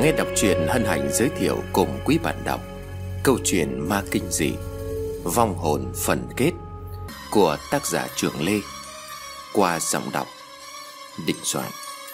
Nghe đọc truyện hân hạnh giới thiệu cùng quý bạn đọc câu chuyện ma kinh dị Vong hồn phần kết của tác giả Trường Lê qua giọng đọc Định Soạn.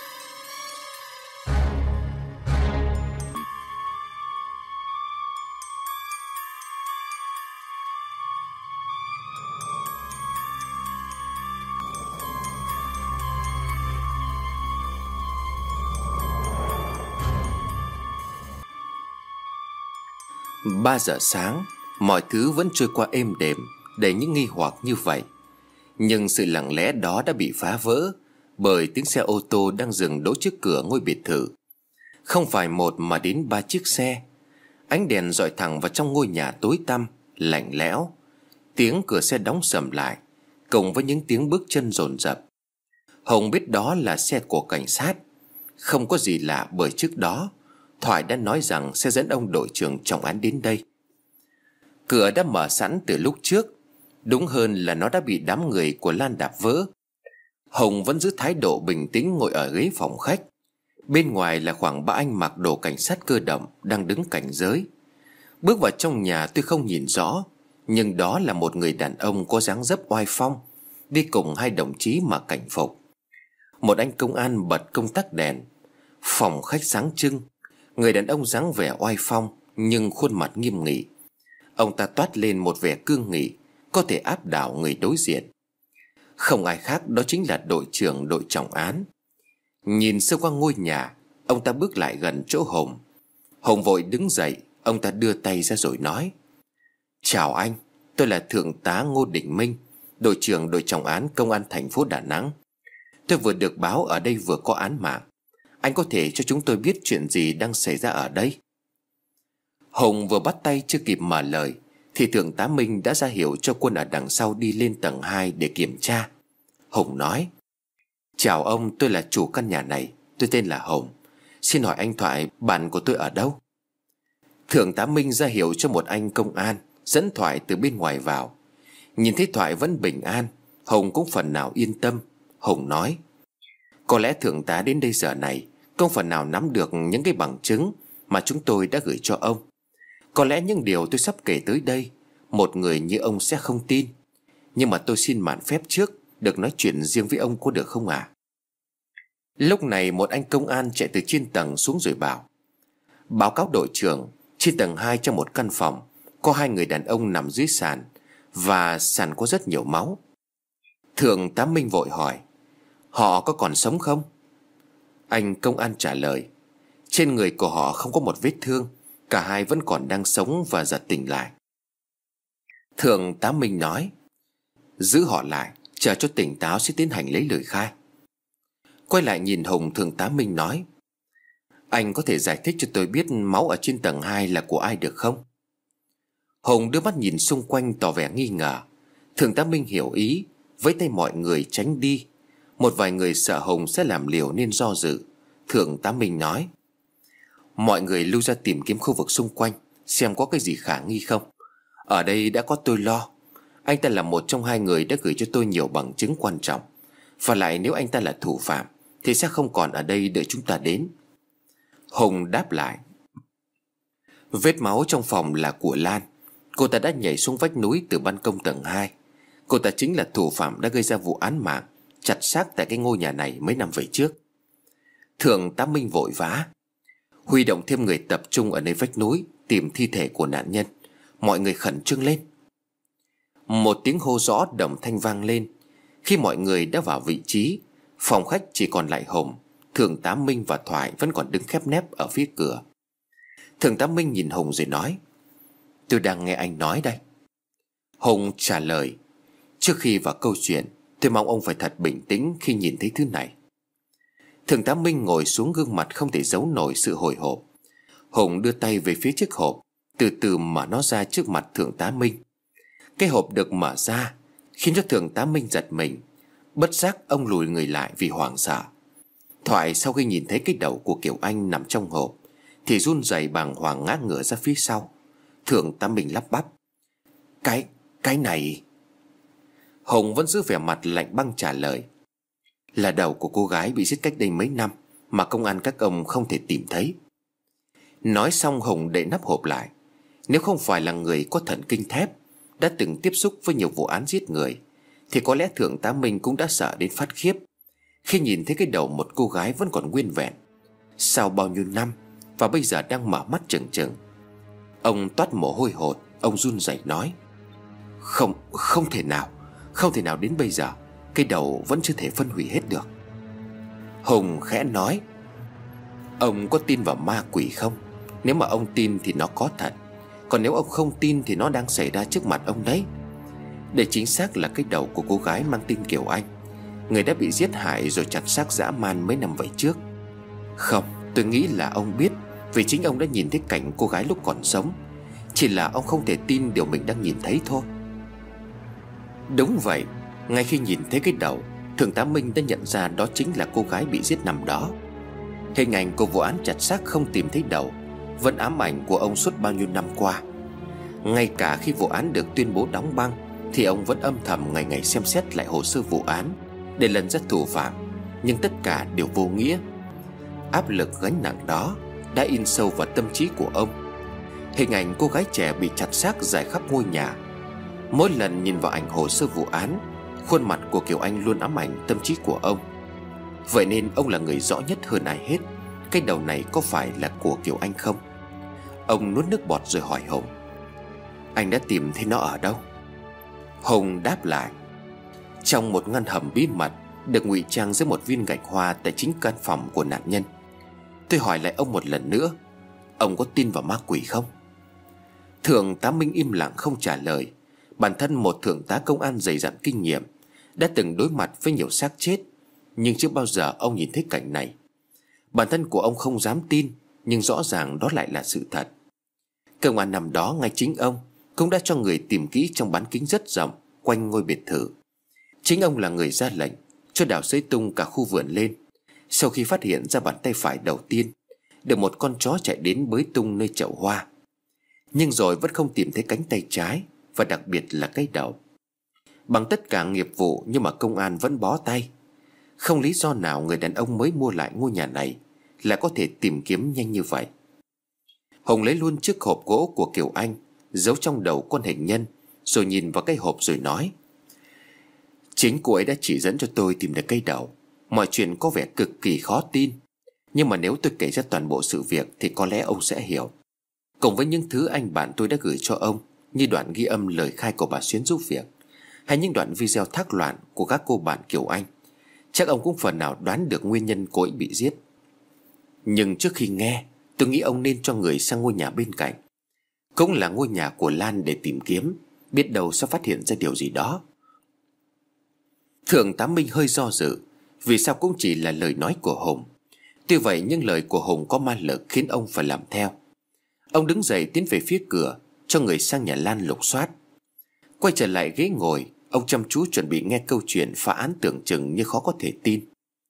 Ba giờ sáng, mọi thứ vẫn trôi qua êm đềm, đầy những nghi hoặc như vậy. Nhưng sự lặng lẽ đó đã bị phá vỡ bởi tiếng xe ô tô đang dừng đỗ trước cửa ngôi biệt thự. Không phải một mà đến ba chiếc xe. Ánh đèn dọi thẳng vào trong ngôi nhà tối tăm, lạnh lẽo. Tiếng cửa xe đóng sầm lại, cùng với những tiếng bước chân dồn dập. Hồng biết đó là xe của cảnh sát. Không có gì lạ bởi trước đó Thoại đã nói rằng sẽ dẫn ông đội trưởng trọng án đến đây. Cửa đã mở sẵn từ lúc trước, đúng hơn là nó đã bị đám người của Lan đạp vỡ. Hồng vẫn giữ thái độ bình tĩnh ngồi ở ghế phòng khách. Bên ngoài là khoảng ba anh mặc đồ cảnh sát cơ động đang đứng cảnh giới. Bước vào trong nhà tôi không nhìn rõ, nhưng đó là một người đàn ông có dáng dấp oai phong, đi cùng hai đồng chí mặc cảnh phục. Một anh công an bật công tắc đèn. Phòng khách sáng trưng. Người đàn ông dáng vẻ oai phong nhưng khuôn mặt nghiêm nghị. Ông ta toát lên một vẻ cương nghị, có thể áp đảo người đối diện. Không ai khác, đó chính là đội trưởng đội trọng án. Nhìn sơ qua ngôi nhà, ông ta bước lại gần chỗ Hồng. Hồng vội đứng dậy. Ông ta đưa tay ra rồi nói: "Chào anh, tôi là Thượng tá Ngô Đình Minh, đội trưởng đội trọng án công an thành phố Đà Nẵng. Tôi vừa được báo ở đây vừa có án mạng. Anh có thể cho chúng tôi biết chuyện gì đang xảy ra ở đây?" Hồng vừa bắt tay chưa kịp mở lời thì Thượng tá Minh đã ra hiệu cho quân ở đằng sau đi lên tầng 2 để kiểm tra. Hồng nói: "Chào ông, tôi là chủ căn nhà này. Tôi tên là Hồng. Xin hỏi anh Thoại, bạn của tôi ở đâu?" Thượng tá Minh ra hiệu cho một anh công an dẫn Thoại từ bên ngoài vào. Nhìn thấy Thoại vẫn bình an, Hồng cũng phần nào yên tâm. Hồng nói: "Có lẽ thượng tá đến đây giờ này không phần nào nắm được những cái bằng chứng mà chúng tôi đã gửi cho ông. Có lẽ những điều tôi sắp kể tới đây một người như ông sẽ không tin. Nhưng mà tôi xin mạn phép trước được nói chuyện riêng với ông, có được không ạ?" Lúc này một anh công an chạy từ trên tầng xuống rồi bảo: "Báo cáo đội trưởng, trên tầng 2 trong một căn phòng có hai người đàn ông nằm dưới sàn, và sàn có rất nhiều máu." Thượng tá Minh vội hỏi: "Họ có còn sống không?" Anh công an trả lời: "Trên người của họ không có một vết thương. Cả hai vẫn còn đang sống và giật tỉnh lại." Thượng tá Minh nói: "Giữ họ lại, chờ cho tỉnh táo sẽ tiến hành lấy lời khai." Quay lại nhìn Hồng, Thượng tá Minh nói: "Anh có thể giải thích cho tôi biết máu ở trên tầng 2 là của ai được không?" Hồng đưa mắt nhìn xung quanh tỏ vẻ nghi ngờ. Thượng tá Minh hiểu ý, với tay mọi người tránh đi. Một vài người sợ Hồng sẽ làm liều nên do dự. Thượng tá Minh nói: "Mọi người lưu ra tìm kiếm khu vực xung quanh, xem có cái gì khả nghi không. Ở đây đã có tôi lo. Anh ta là một trong hai người đã gửi cho tôi nhiều bằng chứng quan trọng. Và lại nếu anh ta là thủ phạm thì sẽ không còn ở đây đợi chúng ta đến." Hồng đáp lại: "Vết máu trong phòng là của Lan. Cô ta đã nhảy xuống vách núi từ ban công tầng 2. Cô ta chính là thủ phạm đã gây ra vụ án mạng chặt xác tại cái ngôi nhà này mấy năm về trước." Thượng tá Minh vội vã: "Huy động thêm người tập trung ở nơi vách núi tìm thi thể của nạn nhân. Mọi người khẩn trương lên." Một tiếng hô rõ đồng thanh vang lên. Khi mọi người đã vào vị trí, phòng khách chỉ còn lại Hồng, Thượng tá Minh và Thoại vẫn còn đứng khép nép ở phía cửa. Thượng tá Minh nhìn Hồng rồi nói: "Tôi đang nghe anh nói đây." Hồng trả lời: "Trước khi vào câu chuyện, tôi mong ông phải thật bình tĩnh khi nhìn thấy thứ này." Thượng tá Minh ngồi xuống, gương mặt không thể giấu nổi sự hồi hộp. Hồng đưa tay về phía chiếc hộp, từ từ mở nó ra trước mặt Thượng tá Minh. Cái hộp được mở ra khiến cho Thượng tá Minh giật mình. Bất giác ông lùi người lại vì hoảng sợ. Thoại sau khi nhìn thấy cái đầu của Kiều Anh nằm trong hộp thì run rẩy bàng hoàng ngã ngửa ra phía sau. Thượng tá Minh lắp bắp: Cái này..." Hồng vẫn giữ vẻ mặt lạnh băng trả lời: "Là đầu của cô gái bị giết cách đây mấy năm mà công an các ông không thể tìm thấy." Nói xong Hùng đậy nắp hộp lại. Nếu không phải là người có thần kinh thép, đã từng tiếp xúc với nhiều vụ án giết người, thì có lẽ Thượng tá Minh cũng đã sợ đến phát khiếp khi nhìn thấy cái đầu một cô gái vẫn còn nguyên vẹn sau bao nhiêu năm, và bây giờ đang mở mắt trừng trừng. Ông toát mồ hôi hột. Ông run rẩy nói: Không thể nào. Không thể nào, đến bây giờ cái đầu vẫn chưa thể phân hủy hết được. Hùng khẽ nói: Ông có tin vào ma quỷ không? Nếu mà ông tin thì nó có thật, còn nếu ông không tin thì nó đang xảy ra trước mặt ông đấy. Để chính xác là cái đầu của cô gái mang tên Kiều Anh, người đã bị giết hại rồi chặt xác dã man mấy năm vậy trước. Không, tôi nghĩ là ông biết, vì chính ông đã nhìn thấy cảnh cô gái lúc còn sống. Chỉ là ông không thể tin điều mình đang nhìn thấy thôi. Đúng vậy. Ngay khi nhìn thấy cái đầu, Thượng tá Minh đã nhận ra đó chính là cô gái bị giết năm đó. Hình ảnh của vụ án chặt xác không tìm thấy đầu vẫn ám ảnh của ông suốt bao nhiêu năm qua. Ngay cả khi vụ án được tuyên bố đóng băng, thì ông vẫn âm thầm ngày ngày xem xét lại hồ sơ vụ án để lần ra thủ phạm. Nhưng tất cả đều vô nghĩa. Áp lực gánh nặng đó đã in sâu vào tâm trí của ông. Hình ảnh cô gái trẻ bị chặt xác rải khắp ngôi nhà. Mỗi lần nhìn vào ảnh hồ sơ vụ án, khuôn mặt của Kiều Anh luôn ám ảnh tâm trí của ông. Vậy nên ông là người rõ nhất hơn ai hết cái đầu này có phải là của Kiều Anh không. Ông nuốt nước bọt rồi hỏi Hùng: Anh đã tìm thấy nó ở đâu? Hùng đáp lại: Trong một ngăn hầm bí mật được ngụy trang dưới một viên gạch hoa tại chính căn phòng của nạn nhân. Tôi hỏi lại ông một lần nữa, ông có tin vào ma quỷ không? Thượng tá Minh im lặng không trả lời. Bản thân một thượng tá công an dày dặn kinh nghiệm, đã từng đối mặt với nhiều xác chết, nhưng chưa bao giờ ông nhìn thấy cảnh này. Bản thân của ông không dám tin, nhưng rõ ràng đó lại là sự thật. Công an năm đó ngay chính ông cũng đã cho người tìm kỹ trong bán kính rất rộng quanh ngôi biệt thự. Chính ông là người ra lệnh cho đào xới tung cả khu vườn lên. Sau khi phát hiện ra bàn tay phải đầu tiên, được một con chó chạy đến bới tung nơi chậu hoa, nhưng rồi vẫn không tìm thấy cánh tay trái, và đặc biệt là cái đầu. Bằng tất cả nghiệp vụ nhưng mà công an vẫn bó tay. Không lý do nào người đàn ông mới mua lại ngôi nhà này là có thể tìm kiếm nhanh như vậy. Hùng lấy luôn chiếc hộp gỗ của Kiều Anh, giấu trong đầu con hình nhân, rồi nhìn vào cái hộp rồi nói: Chính cô ấy đã chỉ dẫn cho tôi tìm được cây đầu. Mọi chuyện có vẻ cực kỳ khó tin, nhưng mà nếu tôi kể ra toàn bộ sự việc thì có lẽ ông sẽ hiểu. Cùng với những thứ anh bạn tôi đã gửi cho ông, như đoạn ghi âm lời khai của bà Xuyến giúp việc, hay những đoạn video thác loạn của các cô bạn Kiều Anh, chắc ông cũng phần nào đoán được nguyên nhân cô ấy bị giết. Nhưng trước khi nghe, tôi nghĩ ông nên cho người sang ngôi nhà bên cạnh, cũng là ngôi nhà của Lan, để tìm kiếm. Biết đâu sẽ phát hiện ra điều gì đó. Thượng tá Minh hơi do dự, vì sao cũng chỉ là lời nói của Hùng. Tuy vậy nhưng lời của Hùng có ma lực khiến ông phải làm theo. Ông đứng dậy tiến về phía cửa, cho người sang nhà Lan lục soát. Quay trở lại ghế ngồi, ông chăm chú chuẩn bị nghe câu chuyện phá án tưởng chừng như khó có thể tin.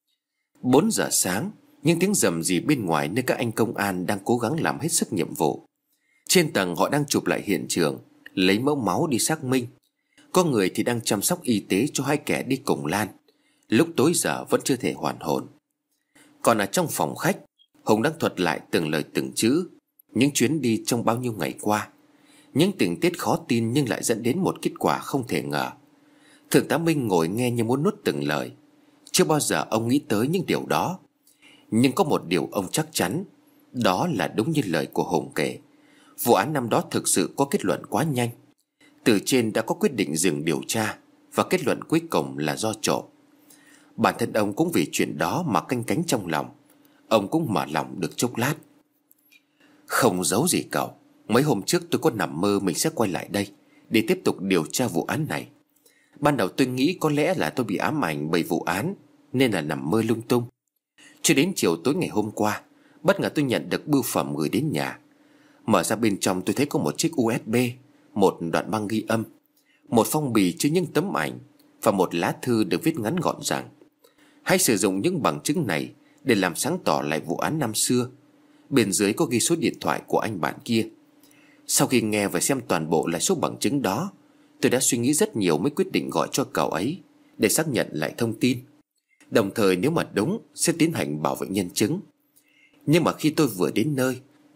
4 giờ sáng, những tiếng rầm rì bên ngoài nơi các anh công an đang cố gắng làm hết sức nhiệm vụ. Trên tầng họ đang chụp lại hiện trường, lấy mẫu máu đi xác minh. Có người thì đang chăm sóc y tế cho hai kẻ đi cùng Lan, lúc tối giờ vẫn chưa thể hoàn hồn. Còn ở trong phòng khách, Hùng đang thuật lại từng lời từng chữ những chuyến đi trong bao nhiêu ngày qua, những tình tiết khó tin nhưng lại dẫn đến một kết quả không thể ngờ. Thượng tá Minh ngồi nghe như muốn nuốt từng lời. Chưa bao giờ ông nghĩ tới những điều đó. Nhưng có một điều ông chắc chắn, đó là đúng như lời của Hùng kể, vụ án năm đó thực sự có kết luận quá nhanh. Từ trên đã có quyết định dừng điều tra, và kết luận cuối cùng là do trộm. Bản thân ông cũng vì chuyện đó mà canh cánh trong lòng. Ông cũng mở lòng được chốc lát. Không giấu gì cậu, mấy hôm trước tôi có nằm mơ mình sẽ quay lại đây để tiếp tục điều tra vụ án này. Ban đầu tôi nghĩ có lẽ là tôi bị ám ảnh bởi vụ án, nên là nằm mơ lung tung. Cho đến chiều tối ngày hôm qua, bất ngờ tôi nhận được bưu phẩm gửi đến nhà. Mở ra bên trong tôi thấy có một chiếc USB, một đoạn băng ghi âm, một phong bì chứa những tấm ảnh, và một lá thư được viết ngắn gọn rằng: hãy sử dụng những bằng chứng này để làm sáng tỏ lại vụ án năm xưa. Bên dưới có ghi số điện thoại của anh bạn kia. Sau khi nghe và xem toàn bộ lại số bằng chứng đó, tôi đã suy nghĩ rất nhiều mới quyết định gọi cho cậu ấy để xác nhận lại thông tin. Đồng thời nếu mà đúng sẽ tiến hành bảo vệ nhân chứng. Nhưng mà khi tôi vừa đến nơi,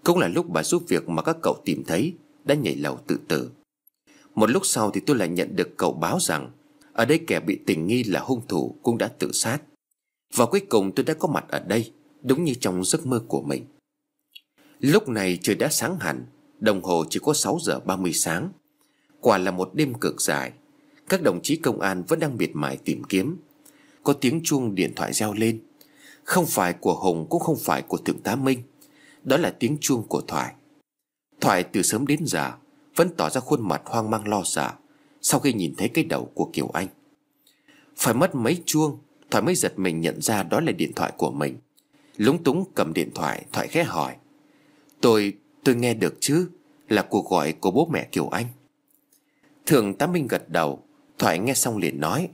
Cũng là lúc bà giúp việc mà các cậu tìm thấy đã nhảy lầu tự tử. Một lúc sau thì tôi lại nhận được cậu báo rằng ở đây kẻ bị tình nghi là hung thủ cũng đã tự sát. Và cuối cùng tôi đã có mặt ở đây, đúng như trong giấc mơ của mình. Lúc này trời đã sáng hẳn, đồng hồ chỉ có 6 giờ 30 sáng. Quả là một đêm cực dài. Các đồng chí công an vẫn đang miệt mài tìm kiếm. Có tiếng chuông điện thoại reo lên. Không phải của Hùng cũng không phải của Thượng tá Minh. Đó là tiếng chuông của Thoại. Thoại từ sớm đến giờ vẫn tỏ ra khuôn mặt hoang mang lo sợ sau khi nhìn thấy cái đầu của Kiều Anh. Phải mất mấy chuông Thoại mới giật mình nhận ra đó là điện thoại của mình. Lúng túng cầm điện thoại, Thoại khẽ hỏi: Tôi nghe được chứ? Là cuộc gọi của bố mẹ Kiều Anh. Thượng tá Minh gật đầu. Thoại nghe xong liền nói: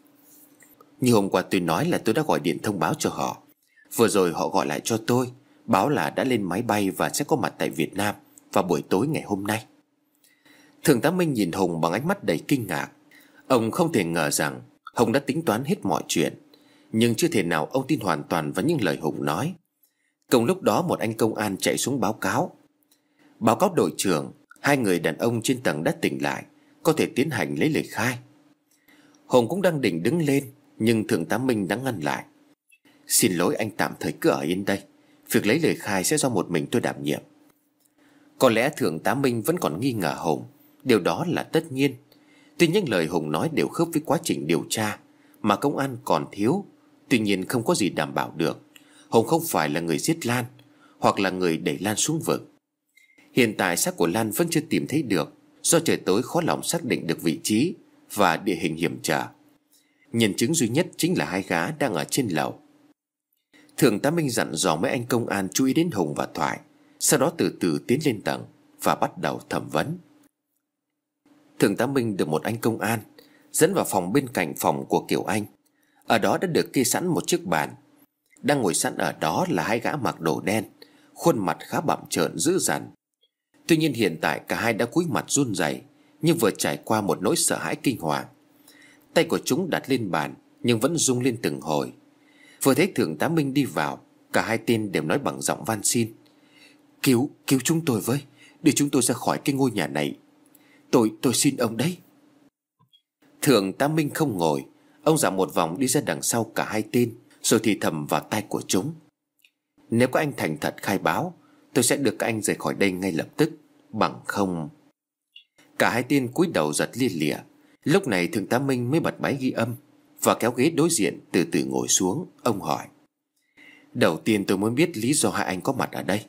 Như hôm qua tôi nói là tôi đã gọi điện thông báo cho họ. Vừa rồi họ gọi lại cho tôi, báo là đã lên máy bay và sẽ có mặt tại Việt Nam vào buổi tối ngày hôm nay. Thượng tá Minh nhìn Hùng bằng ánh mắt đầy kinh ngạc. Ông không thể ngờ rằng Hùng đã tính toán hết mọi chuyện, nhưng chưa thể nào ông tin hoàn toàn vào những lời Hùng nói. Cùng lúc đó một anh công an chạy xuống báo cáo: Báo cáo đội trưởng, 2 người đàn ông trên tầng đã tỉnh lại, có thể tiến hành lấy lời khai. Hùng cũng đang định đứng lên, nhưng Thượng tá Minh đã ngăn lại: Xin lỗi anh, tạm thời cứ ở yên đây. Việc lấy lời khai sẽ do một mình tôi đảm nhiệm. Có lẽ Thượng tá Minh vẫn còn nghi ngờ Hùng. Điều đó là tất nhiên. Tuy những lời Hùng nói đều khớp với quá trình điều tra mà công an còn thiếu. Tuy nhiên không có gì đảm bảo được Hùng không phải là người giết Lan, hoặc là người đẩy Lan xuống vực. Hiện tại xác của Lan vẫn chưa tìm thấy được, do trời tối khó lòng xác định được vị trí và địa hình hiểm trở. Nhân chứng duy nhất chính là 2 gã đang ở trên lầu. Thượng tá Minh dặn dò mấy anh công an chú ý đến Hùng và Thoại, sau đó từ từ tiến lên tầng và bắt đầu thẩm vấn. Thượng tá Minh được một anh công an dẫn vào phòng bên cạnh phòng của Kiều Anh. Ở đó đã được kê sẵn một chiếc bàn. Đang ngồi sẵn ở đó là 2 gã mặc đồ đen, khuôn mặt khá bặm trợn dữ dằn. Tuy nhiên hiện tại cả hai đã cúi mặt run rẩy, như vừa trải qua một nỗi sợ hãi kinh hoàng. Tay của chúng đặt lên bàn nhưng vẫn rung lên từng hồi. Vừa thấy Thượng tá Minh đi vào, cả 2 tên đều nói bằng giọng van xin: Cứu chúng tôi với, để chúng tôi ra khỏi cái ngôi nhà này. Tôi xin ông đấy. Thượng tá Minh không ngồi. Ông dạo một vòng đi ra đằng sau cả 2 tên, rồi thì thầm vào tai của chúng: Nếu các anh thành thật khai báo, tôi sẽ đưa các anh rời khỏi đây ngay lập tức. Bằng không... Cả 2 tên cúi đầu giật lia lịa. Lúc này Thượng tá Minh mới bật máy ghi âm và kéo ghế đối diện từ từ ngồi xuống. Ông hỏi: Đầu tiên tôi muốn biết lý do 2 anh có mặt ở đây.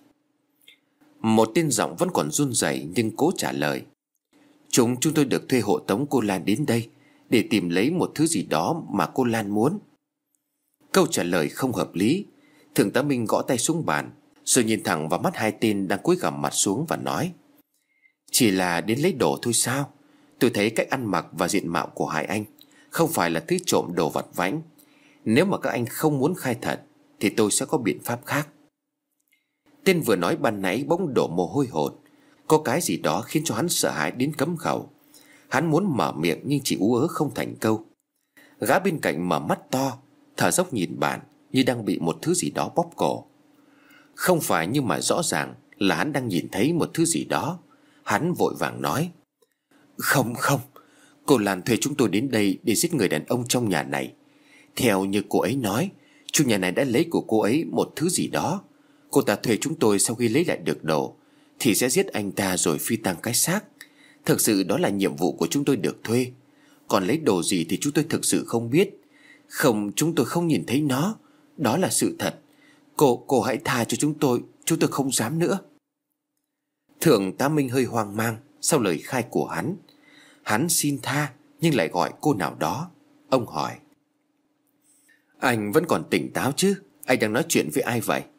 Một tên giọng vẫn còn run rẩy nhưng cố trả lời: Chúng tôi được thuê hộ tống cô Lan đến đây để tìm lấy một thứ gì đó mà cô Lan muốn. Câu trả lời không hợp lý. Thượng tá Minh gõ tay xuống bàn, rồi nhìn thẳng vào mắt 2 tên đang cúi gằm mặt xuống và nói: Chỉ là đến lấy đồ thôi sao? Tôi thấy cách ăn mặc và diện mạo của 2 anh không phải là thứ trộm đồ vặt vãnh. Nếu mà các anh không muốn khai thật thì tôi sẽ có biện pháp khác. Tên vừa nói ban nãy bỗng đổ mồ hôi hột. Có cái gì đó khiến cho hắn sợ hãi đến cấm khẩu. Hắn muốn mở miệng nhưng chỉ ú ớ không thành câu. Gã bên cạnh mở mắt to, thở dốc nhìn bạn như đang bị một thứ gì đó bóp cổ. Không phải, nhưng mà rõ ràng là hắn đang nhìn thấy một thứ gì đó. Hắn vội vàng nói: Không, cô Lan thuê chúng tôi đến đây để giết người đàn ông trong nhà này. Theo như cô ấy nói, chủ nhà này đã lấy của cô ấy một thứ gì đó. Cô ta thuê chúng tôi sau khi lấy lại được đồ thì sẽ giết anh ta rồi phi tang cái xác. Thực sự đó là nhiệm vụ của chúng tôi được thuê. Còn lấy đồ gì thì chúng tôi thực sự không biết. Không, chúng tôi không nhìn thấy nó. Đó là sự thật. Cô hãy tha cho chúng tôi không dám nữa. Thượng tá Minh hơi hoang mang sau lời khai của hắn. Hắn xin tha nhưng lại gọi cô nào đó. Ông hỏi: Anh vẫn còn tỉnh táo chứ? Anh đang nói chuyện với ai vậy?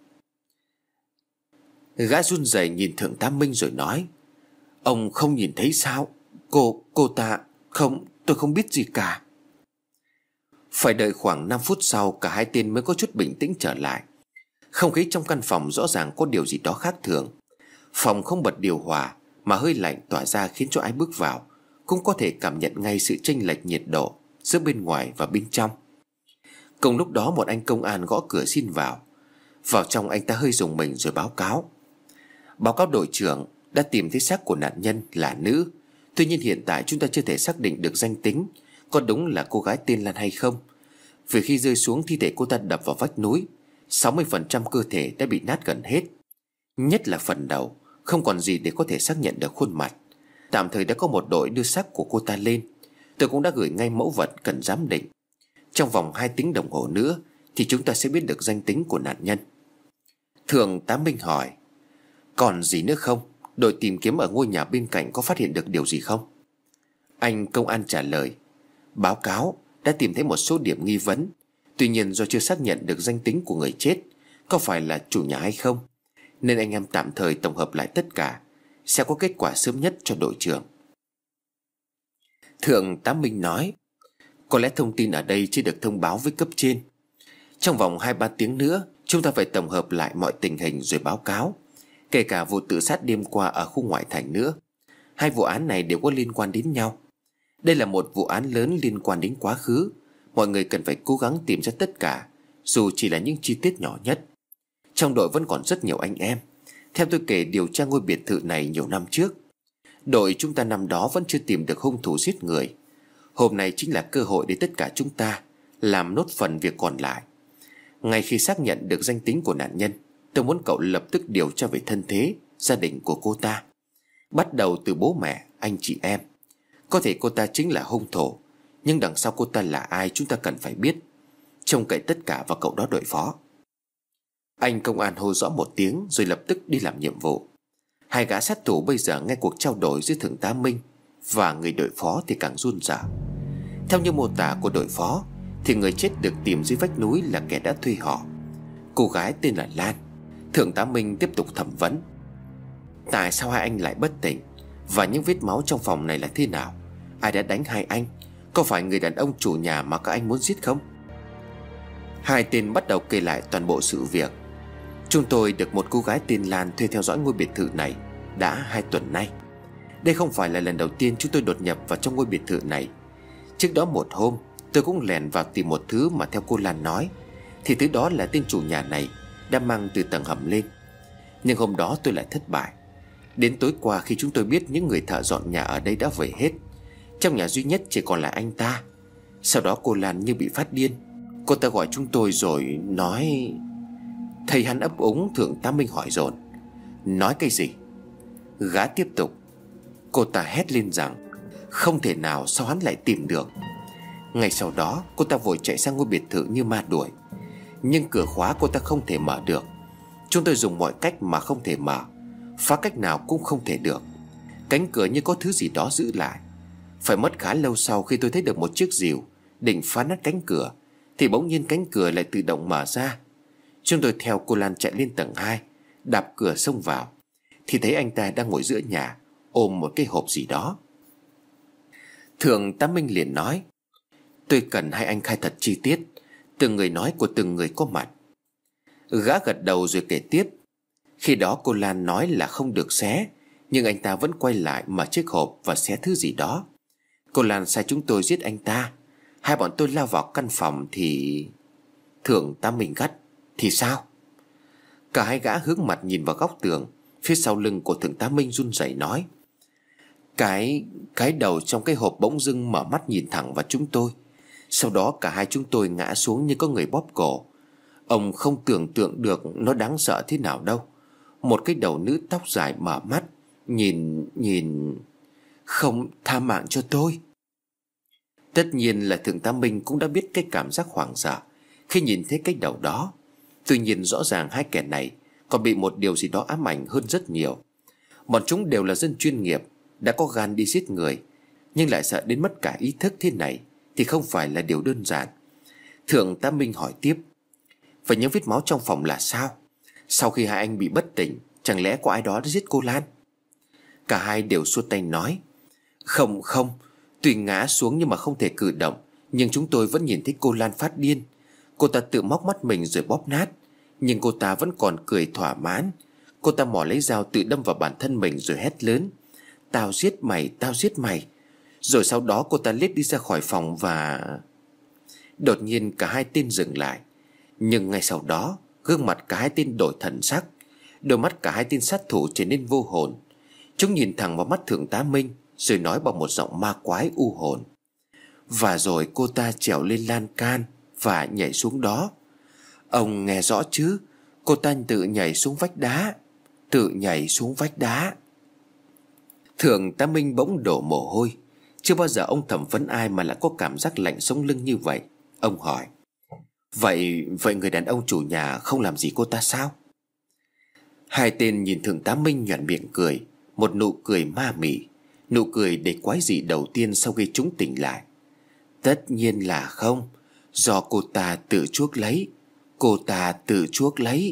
Gã run rẩy nhìn Thượng tá Minh rồi nói: Ông không nhìn thấy sao? Cô ta... Không, tôi không biết gì cả. Phải đợi khoảng 5 phút sau, cả 2 tên mới có chút bình tĩnh trở lại. Không khí trong căn phòng rõ ràng có điều gì đó khác thường. Phòng không bật điều hòa mà hơi lạnh tỏa ra, khiến cho ai bước vào cũng có thể cảm nhận ngay sự chênh lệch nhiệt độ giữa bên ngoài và bên trong. Cùng lúc đó một anh công an gõ cửa xin vào. Vào trong, anh ta hơi rùng mình rồi báo cáo: Báo cáo đội trưởng, đã tìm thấy xác của nạn nhân là nữ. Tuy nhiên hiện tại chúng ta chưa thể xác định được danh tính, có đúng là cô gái tên Lan hay không. Vì khi rơi xuống, thi thể cô ta đập vào vách núi, 60% cơ thể đã bị nát gần hết. Nhất là phần đầu, không còn gì để có thể xác nhận được khuôn mặt. Tạm thời đã có một đội đưa xác của cô ta lên. Tôi cũng đã gửi ngay mẫu vật cần giám định. Trong vòng 2 tiếng đồng hồ nữa thì chúng ta sẽ biết được danh tính của nạn nhân. Thượng tá Minh hỏi: còn gì nữa không? Đội tìm kiếm ở ngôi nhà bên cạnh có phát hiện được điều gì không? Anh công an trả lời: báo cáo đã tìm thấy một số điểm nghi vấn. Tuy nhiên do chưa xác nhận được danh tính của người chết, có phải là chủ nhà hay không, nên anh em tạm thời tổng hợp lại tất cả, sẽ có kết quả sớm nhất cho đội trưởng. Thượng tá Minh nói: có lẽ thông tin ở đây chưa được thông báo với cấp trên. Trong vòng 2-3 tiếng nữa chúng ta phải tổng hợp lại mọi tình hình rồi báo cáo, kể cả vụ tự sát đêm qua ở khu ngoại thành nữa. 2 vụ án này đều có liên quan đến nhau. Đây là một vụ án lớn liên quan đến quá khứ. Mọi người cần phải cố gắng tìm ra tất cả, dù chỉ là những chi tiết nhỏ nhất. Trong đội vẫn còn rất nhiều anh em. Theo tôi kể, điều tra ngôi biệt thự này nhiều năm trước, đội chúng ta năm đó vẫn chưa tìm được hung thủ giết người. Hôm nay chính là cơ hội để tất cả chúng ta làm nốt phần việc còn lại. Ngay khi xác nhận được danh tính của nạn nhân, tôi muốn cậu lập tức điều tra về thân thế, gia đình của cô ta, bắt đầu từ bố mẹ, anh chị em. Có thể cô ta chính là hung thủ, nhưng đằng sau cô ta là ai chúng ta cần phải biết. Trông cậy tất cả vào cậu đó đội phó. Anh công an hô rõ một tiếng rồi lập tức đi làm nhiệm vụ. 2 gã sát thủ bây giờ nghe cuộc trao đổi giữa thượng tá Minh và người đội phó thì càng run rẩy. Theo như mô tả của đội phó thì người chết được tìm dưới vách núi là kẻ đã thuê họ. Cô gái tên là Lan. Thượng tá Minh tiếp tục thẩm vấn: tại sao hai anh lại bất tỉnh? Và những vết máu trong phòng này là thế nào? Ai đã đánh hai anh? Có phải người đàn ông chủ nhà mà các anh muốn giết không? 2 tên bắt đầu kể lại toàn bộ sự việc. Chúng tôi được một cô gái tên Lan thuê theo dõi ngôi biệt thự này đã 2 tuần nay. Đây không phải là lần đầu tiên chúng tôi đột nhập vào trong ngôi biệt thự này. Trước đó một hôm, tôi cũng lèn vào tìm một thứ mà theo cô Lan nói thì thứ đó là tên chủ nhà này đã mang từ tầng hầm lên. Nhưng hôm đó tôi lại thất bại. Đến tối qua khi chúng tôi biết những người thợ dọn nhà ở đây đã về hết, trong nhà duy nhất chỉ còn lại anh ta. Sau đó cô Lan như bị phát điên. Cô ta gọi chúng tôi rồi nói... Thầy hắn ấp úng. Thượng tá Minh hỏi dồn: nói cái gì? Gã tiếp tục: cô ta hét lên rằng không thể nào, sao hắn lại tìm được. Ngay sau đó cô ta vội chạy sang ngôi biệt thự như ma đuổi. Nhưng cửa khóa cô ta không thể mở được. Chúng tôi dùng mọi cách mà không thể mở, phá cách nào cũng không thể được. Cánh cửa như có thứ gì đó giữ lại. Phải mất khá lâu sau khi tôi thấy được một chiếc rìu định phá nát cánh cửa thì bỗng nhiên cánh cửa lại tự động mở ra. Chúng tôi theo cô Lan chạy lên tầng 2, đạp cửa xông vào thì thấy anh ta đang ngồi giữa nhà, ôm một cái hộp gì đó. Thượng tá Minh liền nói: tôi cần hai anh khai thật chi tiết, từng người nói của từng người có mặt. Gã gật đầu rồi kể tiếp. Khi đó cô Lan nói là không được xé, nhưng anh ta vẫn quay lại mở chiếc hộp và xé thứ gì đó. Cô Lan sai chúng tôi giết anh ta. Hai bọn tôi lao vào căn phòng thì... Thượng tá Minh gắt: thì sao? Cả 2 gã hướng mặt nhìn vào góc tường. Phía sau lưng của thượng tá Minh run rẩy nói: Cái đầu trong cái hộp bỗng dưng mở mắt nhìn thẳng vào chúng tôi. Sau đó cả hai chúng tôi ngã xuống như có người bóp cổ. Ông không tưởng tượng được nó đáng sợ thế nào đâu. Một cái đầu nữ tóc dài mở mắt Nhìn không, tha mạng cho tôi. Tất nhiên là thượng tá Minh cũng đã biết cái cảm giác hoảng sợ khi nhìn thấy cái đầu đó. Tuy nhiên rõ ràng hai kẻ này còn bị một điều gì đó ám ảnh hơn rất nhiều. Bọn chúng đều là dân chuyên nghiệp, đã có gan đi giết người, nhưng lại sợ đến mất cả ý thức thế này thì không phải là điều đơn giản. Thượng tá Minh hỏi tiếp: vậy những vết máu trong phòng là sao? Sau khi hai anh bị bất tỉnh, chẳng lẽ có ai đó đã giết cô Lan? Cả hai đều xua tay nói: Không, tuy ngã xuống nhưng mà không thể cử động, nhưng chúng tôi vẫn nhìn thấy cô Lan phát điên. Cô ta tự móc mắt mình rồi bóp nát, nhưng cô ta vẫn còn cười thỏa mãn. Cô ta mò lấy dao tự đâm vào bản thân mình rồi hét lớn: tao giết mày, tao giết mày. Rồi sau đó cô ta lết đi ra khỏi phòng và... Đột nhiên cả hai tên dừng lại. Nhưng ngay sau đó gương mặt cả hai tên đổi thần sắc. Đôi mắt cả hai tên sát thủ trở nên vô hồn. Chúng nhìn thẳng vào mắt thượng tá Minh, rồi nói bằng một giọng ma quái u hồn: "Và rồi cô ta trèo lên lan can và nhảy xuống đó. Ông nghe rõ chứ? Cô ta tự nhảy xuống vách đá. Tự nhảy xuống vách đá." Thượng tá Minh bỗng đổ mồ hôi. Chưa bao giờ ông thẩm vấn ai mà lại có cảm giác lạnh sống lưng như vậy. Ông hỏi: Vậy người đàn ông chủ nhà không làm gì cô ta sao?" Hai tên nhìn thượng tá Minh nhoẻn miệng cười, một nụ cười ma mị, nụ cười đầy quái dị đầu tiên sau khi chúng tỉnh lại. "Tất nhiên là không. Do cô ta tự chuốc lấy. Cô ta tự chuốc lấy."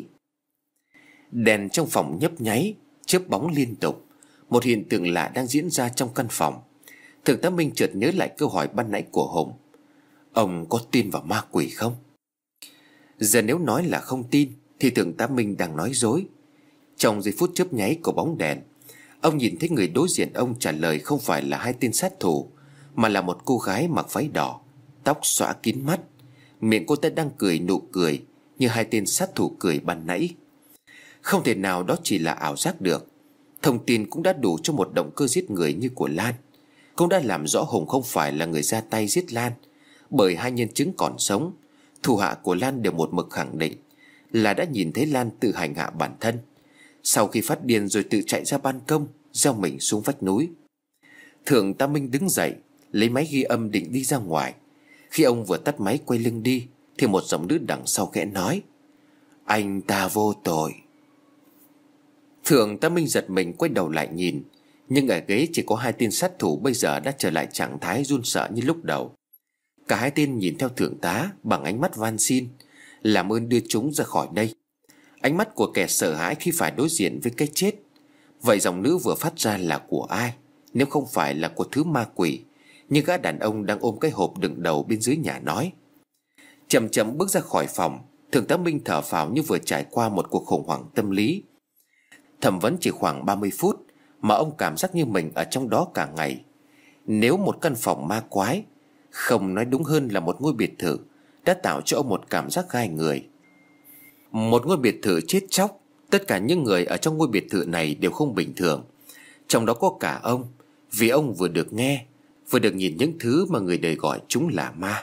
Đèn trong phòng nhấp nháy, chớp bóng liên tục. Một hiện tượng lạ đang diễn ra trong căn phòng. Thượng tá Minh chợt nhớ lại câu hỏi ban nãy của Hùng: "Ông có tin vào ma quỷ không?" Giờ nếu nói là không tin thì thượng tá Minh đang nói dối. Trong giây phút chớp nháy của bóng đèn, ông nhìn thấy người đối diện ông trả lời không phải là hai tên sát thủ, mà là một cô gái mặc váy đỏ, tóc xõa kín mắt. Miệng cô ta đang cười nụ cười như hai tên sát thủ cười ban nãy. Không thể nào đó chỉ là ảo giác được. Thông tin cũng đã đủ cho một động cơ giết người như của Lan. Cũng đã làm rõ Hùng không phải là người ra tay giết Lan, bởi hai nhân chứng còn sống, thủ hạ của Lan đều một mực khẳng định là đã nhìn thấy Lan tự hành hạ bản thân sau khi phát điên, rồi tự chạy ra ban công, gieo mình xuống vách núi. Thượng tá Minh đứng dậy, lấy máy ghi âm định đi ra ngoài. Khi ông vừa tắt máy quay lưng đi thì một giọng nữ đằng sau khẽ nói: "Anh ta vô tội." Thượng tá Minh giật mình quay đầu lại nhìn, nhưng ở ghế chỉ có hai tên sát thủ bây giờ đã trở lại trạng thái run sợ như lúc đầu. Cả hai tên nhìn theo thượng tá bằng ánh mắt van xin, làm ơn đưa chúng ra khỏi đây. Ánh mắt của kẻ sợ hãi khi phải đối diện với cái chết. Vậy giọng nữ vừa phát ra là của ai, nếu không phải là của thứ ma quỷ như gã đàn ông đang ôm cái hộp đựng đầu bên dưới nhà nói? Chậm chậm bước ra khỏi phòng, thượng tá Minh thở phào như vừa trải qua một cuộc khủng hoảng tâm lý. Thẩm vấn chỉ khoảng 30 phút mà ông cảm giác như mình ở trong đó cả ngày. Nếu một căn phòng ma quái, không nói đúng hơn là một ngôi biệt thự, đã tạo cho ông một cảm giác gai người. Một ngôi biệt thự chết chóc. Tất cả những người ở trong ngôi biệt thự này đều không bình thường, trong đó có cả ông, vì ông vừa được nghe, vừa được nhìn những thứ mà người đời gọi chúng là ma.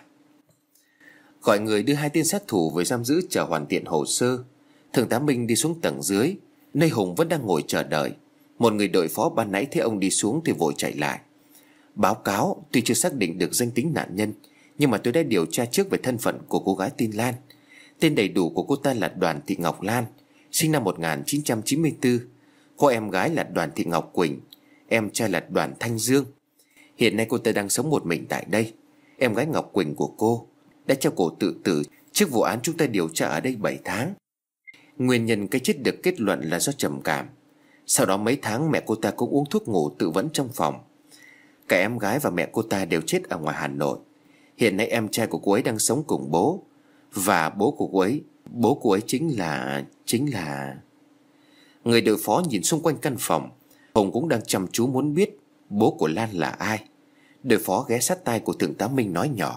Gọi người đưa hai tên sát thủ về giam giữ chờ hoàn thiện hồ sơ. Thượng tá Minh đi xuống tầng dưới, nơi Hùng vẫn đang ngồi chờ đợi. Một người đội phó ban nãy thấy ông đi xuống thì vội chạy lại: "Báo cáo, tuy chưa xác định được danh tính nạn nhân, nhưng mà tôi đã điều tra trước về thân phận của cô gái tên Lan. Tên đầy đủ của cô ta là Đoàn Thị Ngọc Lan, sinh năm 1994. Có em gái là Đoàn Thị Ngọc Quỳnh, em trai là Đoàn Thanh Dương. Hiện nay cô ta đang sống một mình tại đây. Em gái Ngọc Quỳnh của cô đã treo cổ tự tử trước vụ án chúng ta điều tra ở đây 7 tháng. Nguyên nhân cái chết được kết luận là do trầm cảm. Sau đó mấy tháng mẹ cô ta cũng uống thuốc ngủ tự vẫn trong phòng. Cả em gái và mẹ cô ta đều chết ở ngoài Hà Nội. Hiện nay em trai của cô ấy đang sống cùng bố. Và bố của cô ấy chính là... Người đội phó nhìn xung quanh căn phòng. Hùng cũng đang chăm chú muốn biết bố của Lan là ai. Đội phó ghé sát tai của thượng tá Minh nói nhỏ: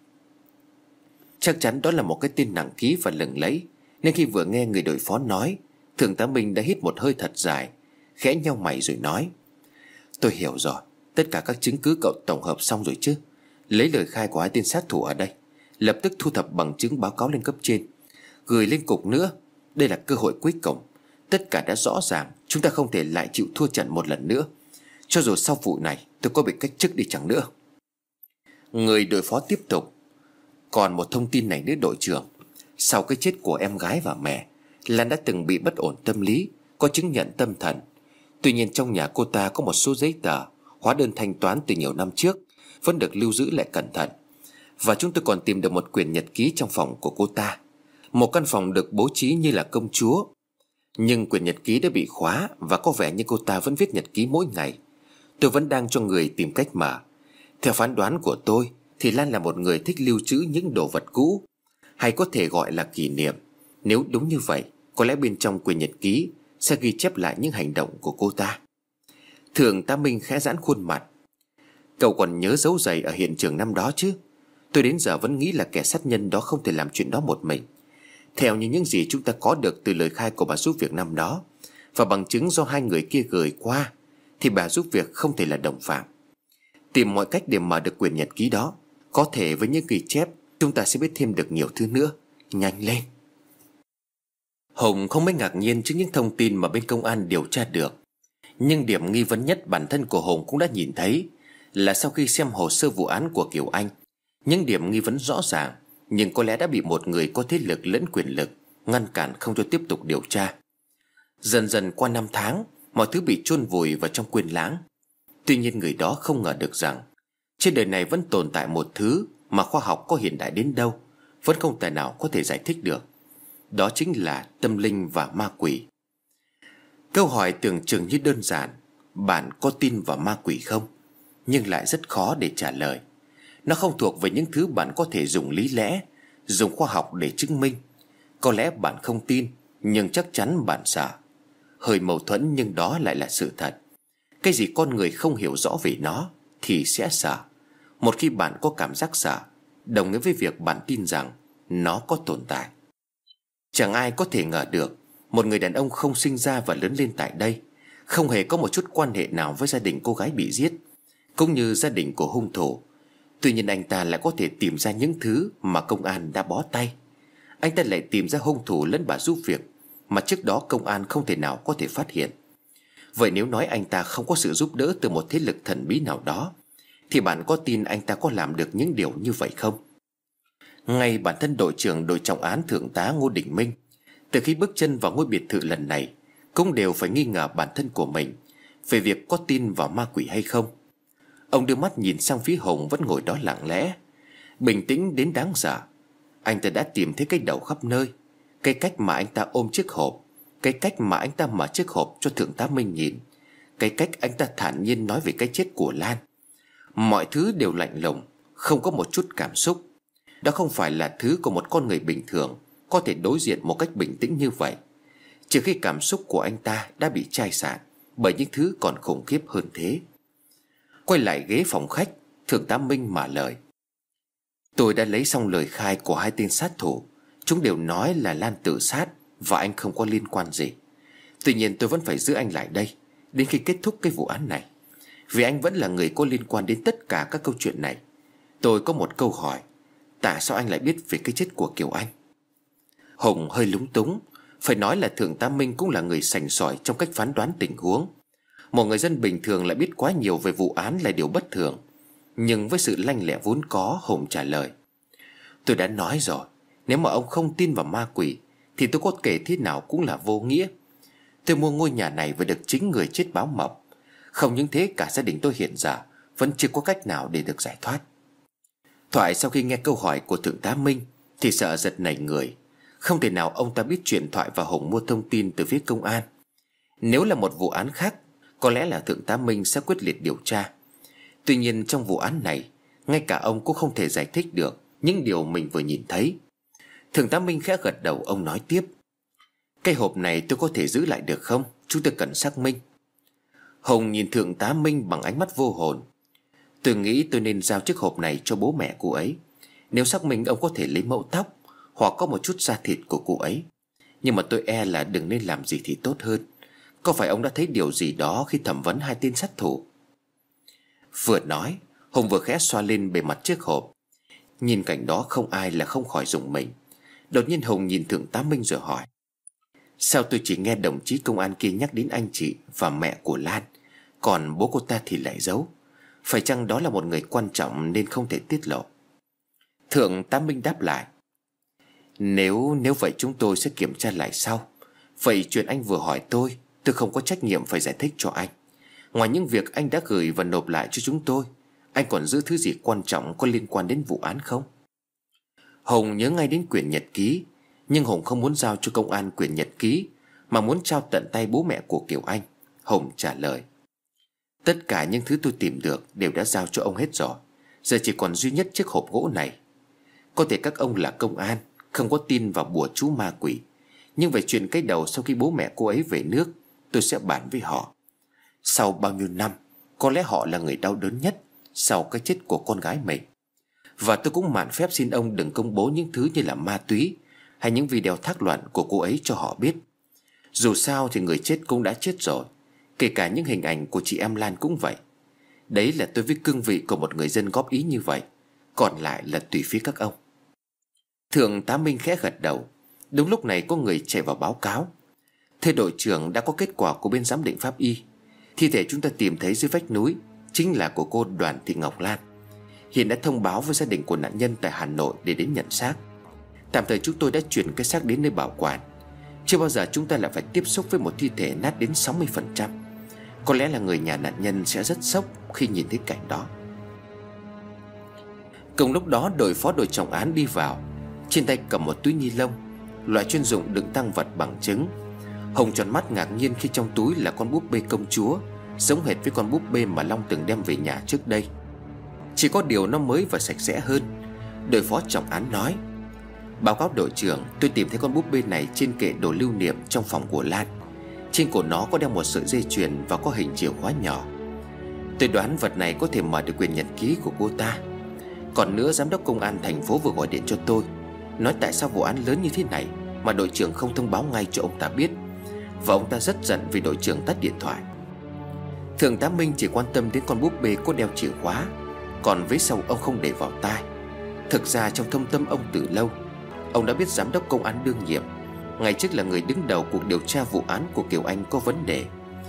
"Chắc chắn đó là một cái tên nặng ký và lừng lẫy." Nên khi vừa nghe người đội phó nói, thượng tá Minh đã hít một hơi thật dài, khẽ nhau mày rồi nói: "Tôi hiểu rồi. Tất cả các chứng cứ cậu tổng hợp xong rồi chứ? Lấy lời khai của hai tên sát thủ ở đây, lập tức thu thập bằng chứng báo cáo lên cấp trên, gửi lên cục nữa. Đây là cơ hội cuối cùng. Tất cả đã rõ ràng, chúng ta không thể lại chịu thua trận một lần nữa. Cho dù sau vụ này tôi có bị cách chức đi chẳng nữa." Người đội phó tiếp tục: "Còn một thông tin này nữa đội trưởng. Sau cái chết của em gái và mẹ, Lan đã từng bị bất ổn tâm lý, có chứng nhận tâm thần. Tuy nhiên trong nhà cô ta có một số giấy tờ, hóa đơn thanh toán từ nhiều năm trước vẫn được lưu giữ lại cẩn thận. Và chúng tôi còn tìm được một quyển nhật ký trong phòng của cô ta. Một căn phòng được bố trí như là công chúa. Nhưng quyển nhật ký đã bị khóa, và có vẻ như cô ta vẫn viết nhật ký mỗi ngày. Tôi vẫn đang cho người tìm cách mở. Theo phán đoán của tôi thì Lan là một người thích lưu trữ những đồ vật cũ, hay có thể gọi là kỷ niệm. Nếu đúng như vậy, có lẽ bên trong quyển nhật ký sẽ ghi chép lại những hành động của cô ta." Thượng tá Minh khẽ giãn khuôn mặt: "Cậu còn nhớ dấu giày ở hiện trường năm đó chứ? Tôi đến giờ vẫn nghĩ là kẻ sát nhân đó không thể làm chuyện đó một mình. Theo như những gì chúng ta có được từ lời khai của bà giúp việc năm đó, và bằng chứng do hai người kia gửi qua thì bà giúp việc không thể là đồng phạm. Tìm mọi cách để mở được quyển nhật ký đó. Có thể với những ghi chép chúng ta sẽ biết thêm được nhiều thứ nữa. Nhanh lên. Hùng không mấy ngạc nhiên trước những thông tin mà bên công an điều tra được. Nhưng điểm nghi vấn nhất bản thân của Hùng cũng đã nhìn thấy là sau khi xem hồ sơ vụ án của Kiều Anh, những điểm nghi vấn rõ ràng nhưng có lẽ đã bị một người có thế lực lẫn quyền lực ngăn cản không cho tiếp tục điều tra. Dần dần qua năm tháng, mọi thứ bị chôn vùi vào trong quên lãng. Tuy nhiên người đó không ngờ được rằng trên đời này vẫn tồn tại một thứ mà khoa học có hiện đại đến đâu vẫn không tài nào có thể giải thích được. Đó chính là tâm linh và ma quỷ. Câu hỏi tưởng chừng như đơn giản: bạn có tin vào ma quỷ không? Nhưng lại rất khó để trả lời. Nó không thuộc về những thứ bạn có thể dùng lý lẽ, dùng khoa học để chứng minh. Có lẽ bạn không tin, nhưng chắc chắn bạn sợ. Hơi mâu thuẫn nhưng đó lại là sự thật. Cái gì con người không hiểu rõ về nó thì sẽ sợ. Một khi bạn có cảm giác sợ, đồng nghĩa với việc bạn tin rằng nó có tồn tại. Chẳng ai có thể ngờ được một người đàn ông không sinh ra và lớn lên tại đây, không hề có một chút quan hệ nào với gia đình cô gái bị giết, cũng như gia đình của hung thủ. Tuy nhiên anh ta lại có thể tìm ra những thứ mà công an đã bó tay. Anh ta lại tìm ra hung thủ lẫn bà giúp việc mà trước đó công an không thể nào có thể phát hiện. Vậy nếu nói anh ta không có sự giúp đỡ từ một thế lực thần bí nào đó, thì bạn có tin anh ta có làm được những điều như vậy không? Ngay bản thân đội trưởng đội trọng án thượng tá Ngô Đình Minh, từ khi bước chân vào ngôi biệt thự lần này, cũng đều phải nghi ngờ bản thân của mình về việc có tin vào ma quỷ hay không. Ông đưa mắt nhìn sang phía Hùng vẫn ngồi đó lặng lẽ, bình tĩnh đến đáng sợ. Anh ta đã tìm thấy cái đầu khắp nơi, cái cách mà anh ta ôm chiếc hộp, cái cách mà anh ta mở chiếc hộp cho thượng tá Minh nhìn, cái cách anh ta thản nhiên nói về cái chết của Lan. Mọi thứ đều lạnh lùng, không có một chút cảm xúc. Đó không phải là thứ của một con người bình thường có thể đối diện một cách bình tĩnh như vậy, trừ khi cảm xúc của anh ta đã bị chai sạn bởi những thứ còn khủng khiếp hơn thế. Quay lại ghế phòng khách, thượng tá Minh mở lời: tôi đã lấy xong lời khai của hai tên sát thủ. Chúng đều nói là Lan tự sát và anh không có liên quan gì. Tuy nhiên tôi vẫn phải giữ anh lại đây đến khi kết thúc cái vụ án này, vì anh vẫn là người có liên quan đến tất cả các câu chuyện này. Tôi có một câu hỏi: tại sao anh lại biết về cái chết của Kiều Anh? Hùng hơi lúng túng. Phải nói là thượng tá Minh cũng là người sành sỏi trong cách phán đoán tình huống. Một người dân bình thường lại biết quá nhiều về vụ án là điều bất thường. Nhưng với sự lanh lẹ vốn có, Hùng trả lời: tôi đã nói rồi, nếu mà ông không tin vào ma quỷ thì tôi có kể thế nào cũng là vô nghĩa. Tôi mua ngôi nhà này và được chính người chết báo mộng. Không những thế, cả gia đình tôi hiện giờ vẫn chưa có cách nào để được giải thoát. Thoại sau khi nghe câu hỏi của thượng tá Minh thì sợ giật nảy người. Không thể nào ông ta biết chuyện Thoại và Hùng mua thông tin từ phía công an. Nếu là một vụ án khác, có lẽ là thượng tá Minh sẽ quyết liệt điều tra. Tuy nhiên trong vụ án này, ngay cả ông cũng không thể giải thích được những điều mình vừa nhìn thấy. Thượng tá Minh khẽ gật đầu, ông nói tiếp: cái hộp này tôi có thể giữ lại được không? Chúng tôi cần xác minh. Hùng nhìn thượng tá Minh bằng ánh mắt vô hồn. Tôi nghĩ tôi nên giao chiếc hộp này cho bố mẹ cô ấy. Nếu xác minh ông có thể lấy mẫu tóc hoặc có một chút da thịt của cô ấy. Nhưng mà tôi e là đừng nên làm gì thì tốt hơn. Có phải ông đã thấy điều gì đó khi thẩm vấn hai tên sát thủ? Vừa nói, Hùng vừa khẽ xoa lên bề mặt chiếc hộp. Nhìn cảnh đó không ai là không khỏi rùng mình. Đột nhiên Hùng nhìn thượng tá Minh rồi hỏi: sao tôi chỉ nghe đồng chí công an kia nhắc đến anh chị và mẹ của Lan, còn bố cô ta thì lại giấu? Phải chăng đó là một người quan trọng nên không thể tiết lộ? Thượng tá Minh đáp lại: Nếu vậy chúng tôi sẽ kiểm tra lại sau. Vậy chuyện anh vừa hỏi tôi không có trách nhiệm phải giải thích cho anh. Ngoài những việc anh đã gửi và nộp lại cho chúng tôi, anh còn giữ thứ gì quan trọng có liên quan đến vụ án không? Hùng nhớ ngay đến quyển nhật ký. Nhưng Hùng không muốn giao cho công an quyển nhật ký, mà muốn trao tận tay bố mẹ của Kiều Anh. Hùng trả lời: tất cả những thứ tôi tìm được đều đã giao cho ông hết rồi. Giờ chỉ còn duy nhất chiếc hộp gỗ này. Có thể các ông là công an, không có tin vào bùa chú ma quỷ, nhưng về chuyện cái đầu sau khi bố mẹ cô ấy về nước, tôi sẽ bàn với họ. Sau bao nhiêu năm, có lẽ họ là người đau đớn nhất sau cái chết của con gái mình. Và tôi cũng mạn phép xin ông đừng công bố những thứ như là ma túy hay những video thác loạn của cô ấy cho họ biết. Dù sao thì người chết cũng đã chết rồi. Kể cả những hình ảnh của chị em Lan cũng vậy. Đấy là tôi với cương vị của một người dân góp ý như vậy, còn lại là tùy phía các ông. Thượng tá Minh khẽ gật đầu. Đúng lúc này có người chạy vào báo cáo: thưa đội trưởng, đã có kết quả của bên giám định pháp y. Thi thể chúng ta tìm thấy dưới vách núi chính là của cô Đoàn Thị Ngọc Lan. Hiện đã thông báo với gia đình của nạn nhân tại Hà Nội để đến nhận xác. Tạm thời chúng tôi đã chuyển cái xác đến nơi bảo quản. Chưa bao giờ chúng ta lại phải tiếp xúc với một thi thể nát đến 60%. Có lẽ là người nhà nạn nhân sẽ rất sốc khi nhìn thấy cảnh đó. Cùng lúc đó, đội phó đội trọng án đi vào, trên tay cầm một túi ni lông, loại chuyên dụng đựng tang vật bằng chứng. Hồng tròn mắt ngạc nhiên khi trong túi là con búp bê công chúa, giống hệt với con búp bê mà Long từng đem về nhà trước đây. Chỉ có điều nó mới và sạch sẽ hơn. Đội phó trọng án nói: báo cáo đội trưởng, tôi tìm thấy con búp bê này trên kệ đồ lưu niệm trong phòng của Lan. Trên cổ nó có đeo một sợi dây chuyền và có hình chìa khóa nhỏ. Tôi đoán vật này có thể mở được quyển nhật ký của cô ta. Còn nữa, giám đốc công an thành phố vừa gọi điện cho tôi, nói tại sao vụ án lớn như thế này mà đội trưởng không thông báo ngay cho ông ta biết. Và ông ta rất giận vì đội trưởng tắt điện thoại. Thượng tá Minh chỉ quan tâm đến con búp bê có đeo chìa khóa, còn vế sau ông không để vào tai. Thực ra trong thâm tâm ông từ lâu, ông đã biết giám đốc công an đương nhiệm ngày trước là người đứng đầu cuộc điều tra vụ án của Kiều Anh có vấn đề.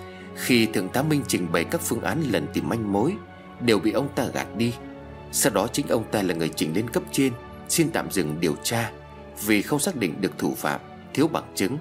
Khi thượng tá Minh trình bày các phương án lần tìm manh mối, đều bị ông ta gạt đi. Sau đó chính ông ta là người trình lên cấp trên xin tạm dừng điều tra vì không xác định được thủ phạm, thiếu bằng chứng.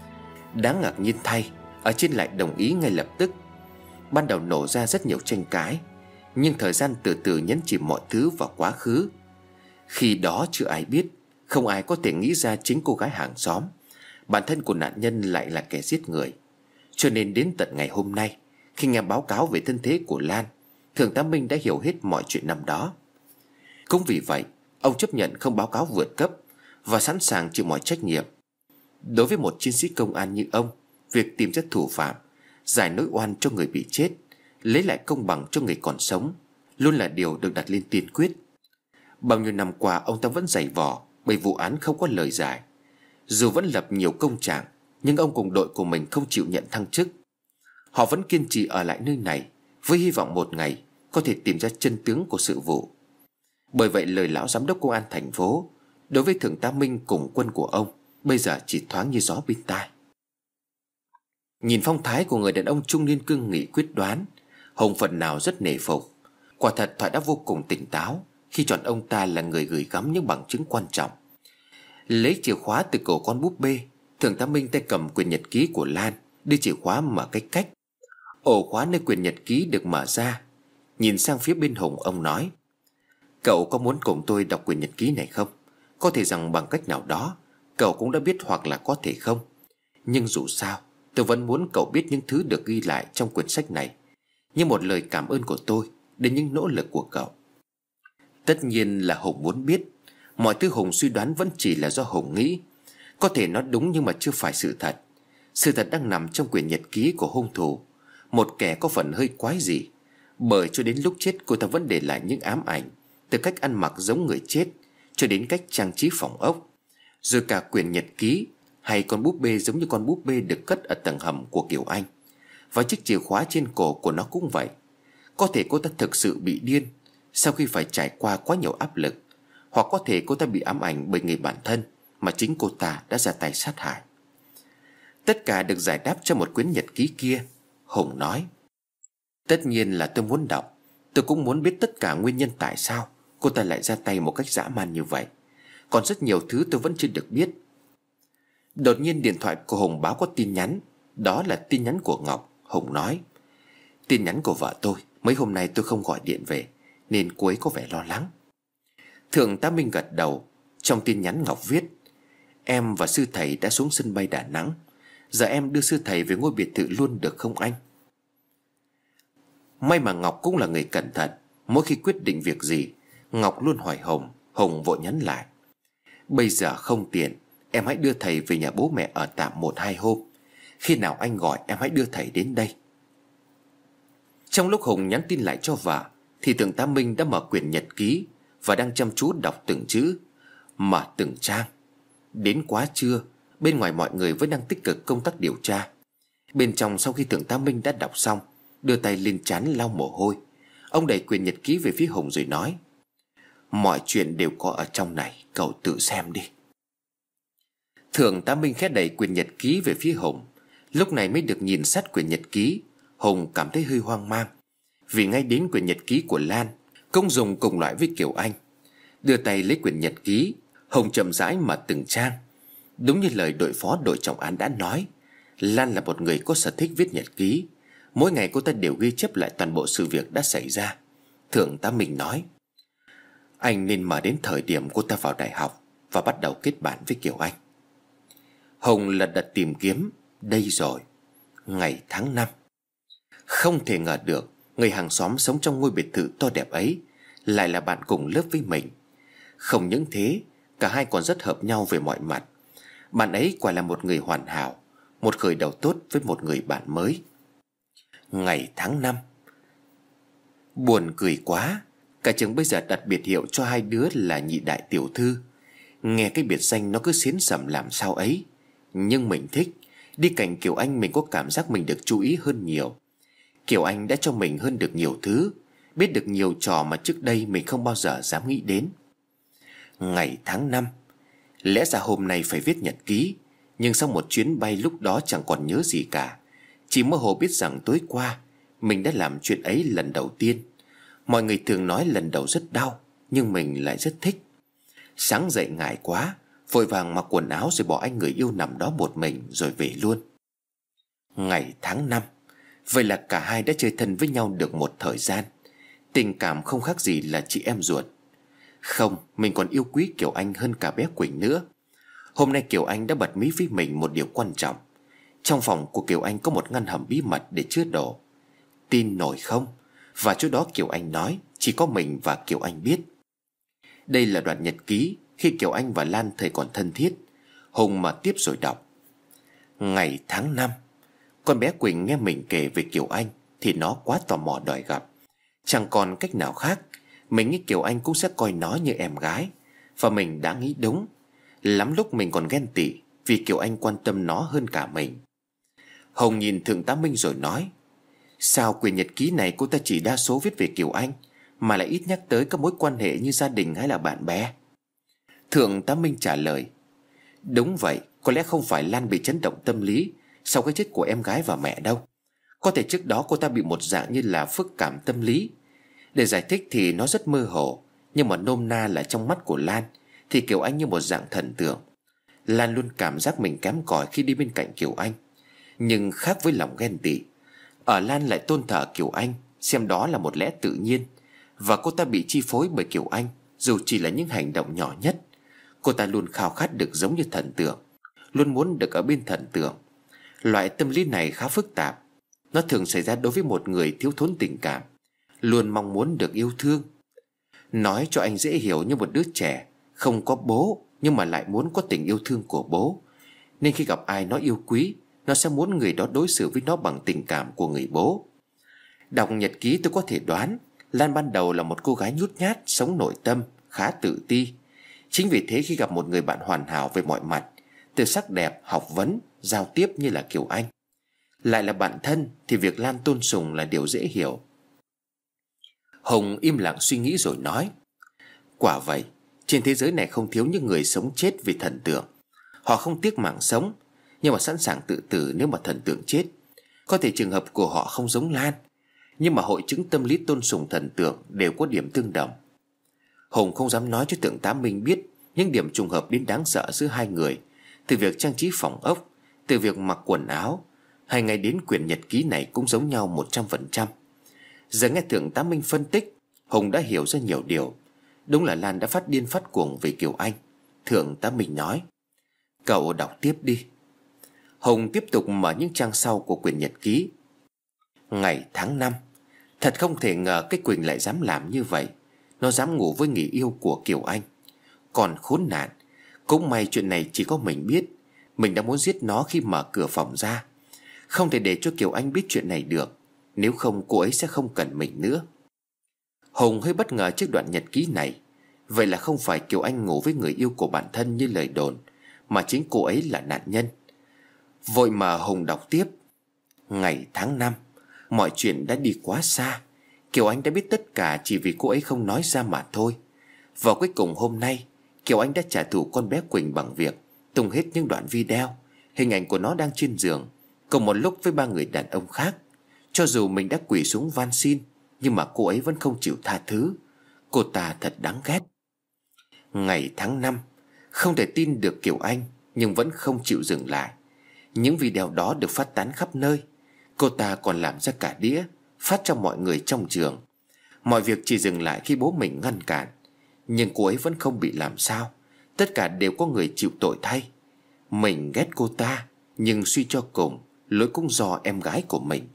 Đáng ngạc nhiên thay, ở trên lại đồng ý ngay lập tức. Ban đầu nổ ra rất nhiều tranh cãi, nhưng thời gian từ từ nhấn chìm mọi thứ vào quá khứ. Khi đó chưa ai biết, không ai có thể nghĩ ra chính cô gái hàng xóm, bản thân của nạn nhân, lại là kẻ giết người. Cho nên đến tận ngày hôm nay, khi nghe báo cáo về thân thế của Lan, thượng tá Minh đã hiểu hết mọi chuyện năm đó. Cũng vì vậy, ông chấp nhận không báo cáo vượt cấp và sẵn sàng chịu mọi trách nhiệm. Đối với một chiến sĩ công an như ông, việc tìm ra thủ phạm, giải nỗi oan cho người bị chết, lấy lại công bằng cho người còn sống luôn là điều được đặt lên tiên quyết. Bao nhiêu năm qua, ông ta vẫn giày vò bởi vụ án không có lời giải. Dù vẫn lập nhiều công trạng, nhưng ông cùng đội của mình không chịu nhận thăng chức. Họ vẫn kiên trì ở lại nơi này với hy vọng một ngày có thể tìm ra chân tướng của sự vụ. Bởi vậy lời lão giám đốc công an thành phố đối với thượng tá Minh cùng quân của ông bây giờ chỉ thoáng như gió bên tai. Nhìn phong thái của người đàn ông trung niên cương nghị quyết đoán, Hồng phần nào rất nể phục. Quả thật Thoại đã vô cùng tỉnh táo khi chọn ông ta là người gửi gắm những bằng chứng quan trọng. Lấy chìa khóa từ cổ con búp bê, thượng tá Minh tay cầm quyển nhật ký của Lan, đưa chìa khóa mở cách. Ổ khóa nơi quyển nhật ký được mở ra. Nhìn sang phía bên Hồng, ông nói: cậu có muốn cùng tôi đọc quyển nhật ký này không? Có thể rằng bằng cách nào đó cậu cũng đã biết, hoặc là có thể không. Nhưng dù sao, tôi vẫn muốn cậu biết những thứ được ghi lại trong quyển sách này, như một lời cảm ơn của tôi đến những nỗ lực của cậu. Tất nhiên là Hùng muốn biết. Mọi thứ Hùng suy đoán vẫn chỉ là do Hùng nghĩ. Có thể nó đúng nhưng mà chưa phải sự thật. Sự thật đang nằm trong quyển nhật ký của hung thủ, một kẻ có phần hơi quái dị, bởi cho đến lúc chết cô ta vẫn để lại những ám ảnh, từ cách ăn mặc giống người chết cho đến cách trang trí phòng ốc. Rồi cả quyển nhật ký hay con búp bê giống như con búp bê được cất ở tầng hầm của Kiều Anh. Và chiếc chìa khóa trên cổ của nó cũng vậy. Có thể cô ta thực sự bị điên sau khi phải trải qua quá nhiều áp lực, hoặc có thể cô ta bị ám ảnh bởi người bạn thân mà chính cô ta đã ra tay sát hại. Tất cả được giải đáp trong một quyển nhật ký kia. Hùng nói: tất nhiên là tôi muốn đọc. Tôi cũng muốn biết tất cả nguyên nhân tại sao cô ta lại ra tay một cách dã man như vậy. Còn rất nhiều thứ tôi vẫn chưa được biết. Đột nhiên điện thoại của Hùng báo có tin nhắn. Đó là tin nhắn của Ngọc. Hùng nói: tin nhắn của vợ tôi. Mấy hôm nay tôi không gọi điện về nên cô ấy có vẻ lo lắng. Thượng tá Minh gật đầu. Trong tin nhắn Ngọc viết: em và sư thầy đã xuống sân bay Đà Nẵng. Giờ em đưa sư thầy về ngôi biệt thự luôn được không anh? May mà Ngọc cũng là người cẩn thận. Mỗi khi quyết định việc gì, Ngọc luôn hỏi Hùng. Hùng vội nhắn lại: bây giờ không tiện, em hãy đưa thầy về nhà bố mẹ ở tạm 1-2 hôm. Khi nào anh gọi em hãy đưa thầy đến đây. Trong lúc Hùng nhắn tin lại cho vợ, thì thượng tá Minh đã mở quyển nhật ký và đang chăm chú đọc từng chữ, mở từng trang. Đến quá trưa, Bên ngoài mọi người vẫn đang tích cực công tác điều tra. Bên trong sau khi Thượng tá Minh đã đọc xong, đưa tay lên trán lau mồ hôi, ông đẩy quyển nhật ký về phía Hùng rồi nói: mọi chuyện đều có ở trong này, cậu tự xem đi. Thượng tá Minh khẽ đẩy quyển nhật ký về phía Hùng. Lúc này mới được nhìn sát quyển nhật ký, Hùng cảm thấy hơi hoang mang, vì ngay đến quyển nhật ký của Lan cũng dùng cùng loại với Kiều Anh. Đưa tay lấy quyển nhật ký, Hùng chậm rãi mở từng trang. Đúng như lời đội phó đội trọng án đã nói, Lan là một người có sở thích viết nhật ký. Mỗi ngày cô ta đều ghi chép lại toàn bộ sự việc đã xảy ra. Thượng tá Minh nói: anh nên mở đến thời điểm cô ta vào đại học và bắt đầu kết bạn với Kiều Anh. Hùng lật đật tìm kiếm. Đây rồi, ngày tháng 5. Không thể ngờ được người hàng xóm sống trong ngôi biệt thự to đẹp ấy lại là bạn cùng lớp với mình. Không những thế, cả hai còn rất hợp nhau về mọi mặt. Bạn ấy quả là một người hoàn hảo, một khởi đầu tốt với một người bạn mới. Ngày tháng 5. Buồn cười quá, cả trường bây giờ đặt biệt hiệu cho hai đứa là nhị đại tiểu thư. Nghe cái biệt danh nó cứ xến sẩm làm sao ấy. Nhưng mình thích. Đi cạnh Kiều Anh mình có cảm giác mình được chú ý hơn nhiều. Kiều Anh đã cho mình hơn được nhiều thứ, biết được nhiều trò mà trước đây mình không bao giờ dám nghĩ đến. Ngày tháng 5. Lẽ ra hôm nay phải viết nhật ký, nhưng sau một chuyến bay lúc đó chẳng còn nhớ gì cả. Chỉ mơ hồ biết rằng tối qua mình đã làm chuyện ấy lần đầu tiên. Mọi người thường nói lần đầu rất đau, nhưng mình lại rất thích. Sáng dậy ngại quá, vội vàng mặc quần áo rồi bỏ anh người yêu nằm đó một mình rồi về luôn. Ngày tháng 5. Vậy là cả hai đã chơi thân với nhau được một thời gian. Tình cảm không khác gì là chị em ruột. Không, mình còn yêu quý Kiều Anh hơn cả bé Quỳnh nữa. Hôm nay Kiều Anh đã bật mí với mình một điều quan trọng. Trong phòng của Kiều Anh có một ngăn hầm bí mật để chứa đồ. Tin nổi không? Và chỗ đó Kiều Anh nói chỉ có mình và Kiều Anh biết. Đây là đoạn nhật ký khi Kiều Anh và Lan thời còn thân thiết. Hùng mở tiếp rồi đọc. Ngày tháng 5. Con bé Quỳnh nghe mình kể về Kiều Anh thì nó quá tò mò đòi gặp. Chẳng còn cách nào khác, mình nghĩ Kiều Anh cũng sẽ coi nó như em gái. Và mình đã nghĩ đúng. Lắm lúc mình còn ghen tị vì Kiều Anh quan tâm nó hơn cả mình. Hồng nhìn Thượng tá Minh rồi nói: sao quyển nhật ký này cô ta chỉ đa số viết về Kiều Anh, mà lại ít nhắc tới các mối quan hệ như gia đình hay là bạn bè? Thượng tá Minh trả lời: đúng vậy, có lẽ không phải Lan bị chấn động tâm lý sau cái chết của em gái và mẹ đâu. Có thể trước đó cô ta bị một dạng như là phức cảm tâm lý. Để giải thích thì nó rất mơ hồ, nhưng mà nôm na là trong mắt của Lan thì Kiều Anh như một dạng thần tượng. Lan luôn cảm giác mình kém cỏi khi đi bên cạnh Kiều Anh. Nhưng khác với lòng ghen tị, ở Lan lại tôn thờ Kiều Anh, xem đó là một lẽ tự nhiên. Và cô ta bị chi phối bởi Kiều Anh, dù chỉ là những hành động nhỏ nhất. Cô ta luôn khao khát được giống như thần tượng, luôn muốn được ở bên thần tượng. Loại tâm lý này khá phức tạp. Nó thường xảy ra đối với một người thiếu thốn tình cảm, luôn mong muốn được yêu thương. Nói cho anh dễ hiểu, như một đứa trẻ không có bố nhưng mà lại muốn có tình yêu thương của bố, nên khi gặp ai nó yêu quý, nó sẽ muốn người đó đối xử với nó bằng tình cảm của người bố. Đọc nhật ký tôi có thể đoán Lan ban đầu là một cô gái nhút nhát, sống nội tâm, khá tự ti. Chính vì thế khi gặp một người bạn hoàn hảo về mọi mặt, từ sắc đẹp, học vấn, giao tiếp như là Kiều Anh, lại là bạn thân, thì việc Lan tôn sùng là điều dễ hiểu. Hùng im lặng suy nghĩ rồi nói: quả vậy, trên thế giới này không thiếu những người sống chết vì thần tượng. Họ không tiếc mạng sống, nhưng mà sẵn sàng tự tử nếu mà thần tượng chết. Có thể trường hợp của họ không giống Lan, nhưng mà hội chứng tâm lý tôn sùng thần tượng đều có điểm tương đồng. Hùng không dám nói cho Thượng tá Minh biết những điểm trùng hợp đến đáng sợ giữa hai người, từ việc trang trí phòng ốc, từ việc mặc quần áo, hay ngay đến quyển nhật ký này cũng giống nhau 100%. Giờ nghe Thượng tá Minh phân tích, Hùng đã hiểu ra nhiều điều. Đúng là Lan đã phát điên phát cuồng về Kiều Anh. Thượng tá Minh nói: cậu đọc tiếp đi. Hùng tiếp tục mở những trang sau của quyển nhật ký. Ngày tháng 5. Thật không thể ngờ cái Quỳnh lại dám làm như vậy. Nó dám ngủ với người yêu của Kiều Anh. Còn khốn nạn, cũng may chuyện này chỉ có mình biết. Mình đã muốn giết nó khi mở cửa phòng ra. Không thể để cho Kiều Anh biết chuyện này được, nếu không cô ấy sẽ không cần mình nữa. Hùng hơi bất ngờ trước đoạn nhật ký này. Vậy là không phải Kiều Anh ngủ với người yêu của bản thân như lời đồn, mà chính cô ấy là nạn nhân. Vội mà Hùng đọc tiếp. Ngày tháng 5, mọi chuyện đã đi quá xa. Kiều Anh đã biết tất cả chỉ vì cô ấy không nói ra mà thôi. Và cuối cùng hôm nay, Kiều Anh đã trả thù con bé Quỳnh bằng việc tung hết những đoạn video, hình ảnh của nó đang trên giường cùng một lúc với 3 người đàn ông khác. Cho dù mình đã quỳ xuống van xin, nhưng mà cô ấy vẫn không chịu tha thứ. Cô ta thật đáng ghét. Ngày tháng 5, không thể tin được Kiều Anh nhưng vẫn không chịu dừng lại. Những video đó được phát tán khắp nơi. Cô ta còn làm ra cả đĩa, phát cho mọi người trong trường. Mọi việc chỉ dừng lại khi bố mình ngăn cản. Nhưng cô ấy vẫn không bị làm sao. Tất cả đều có người chịu tội thay. Mình ghét cô ta, nhưng suy cho cùng, lỗi cũng do em gái của mình.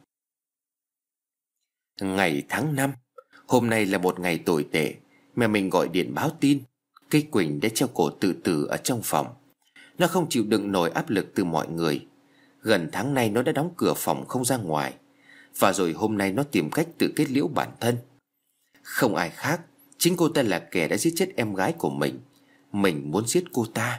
Ngày tháng 5, hôm nay là một ngày tồi tệ. Mẹ mình gọi điện báo tin cây Quỳnh đã treo cổ tự tử ở trong phòng. Nó không chịu đựng nổi áp lực từ mọi người. Gần tháng nay nó đã đóng cửa phòng không ra ngoài. Và rồi hôm nay nó tìm cách tự kết liễu bản thân. Không ai khác, chính cô ta là kẻ đã giết chết em gái của mình. Mình muốn giết cô ta.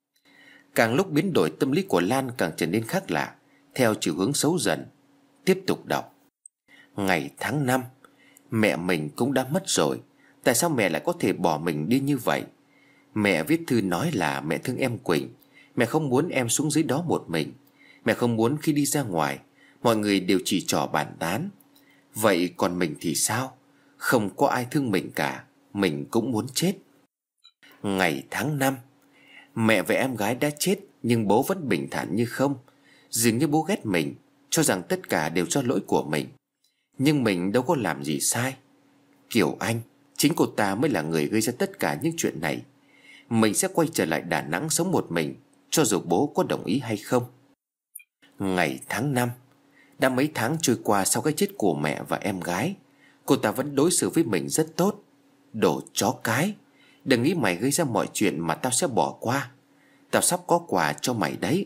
Càng lúc biến đổi, tâm lý của Lan càng trở nên khác lạ, theo chiều hướng xấu dần. Tiếp tục đọc. Ngày tháng 5, mẹ mình cũng đã mất rồi. Tại sao mẹ lại có thể bỏ mình đi như vậy? Mẹ viết thư nói là mẹ thương em Quỳnh. Mẹ không muốn em xuống dưới đó một mình. Mẹ không muốn khi đi ra ngoài mọi người đều chỉ trỏ bàn tán. Vậy còn mình thì sao? Không có ai thương mình cả. Mình cũng muốn chết. Ngày tháng 5, mẹ và em gái đã chết, nhưng bố vẫn bình thản như không. Dường như bố ghét mình, cho rằng tất cả đều do lỗi của mình. Nhưng mình đâu có làm gì sai. Kiều Anh, chính cô ta mới là người gây ra tất cả những chuyện này. Mình sẽ quay trở lại Đà Nẵng sống một mình, cho dù bố có đồng ý hay không. Ngày tháng 5, đã mấy tháng trôi qua sau cái chết của mẹ và em gái, cô ta vẫn đối xử với mình rất tốt. Đồ chó cái, đừng nghĩ mày gây ra mọi chuyện mà tao sẽ bỏ qua. Tao sắp có quà cho mày đấy.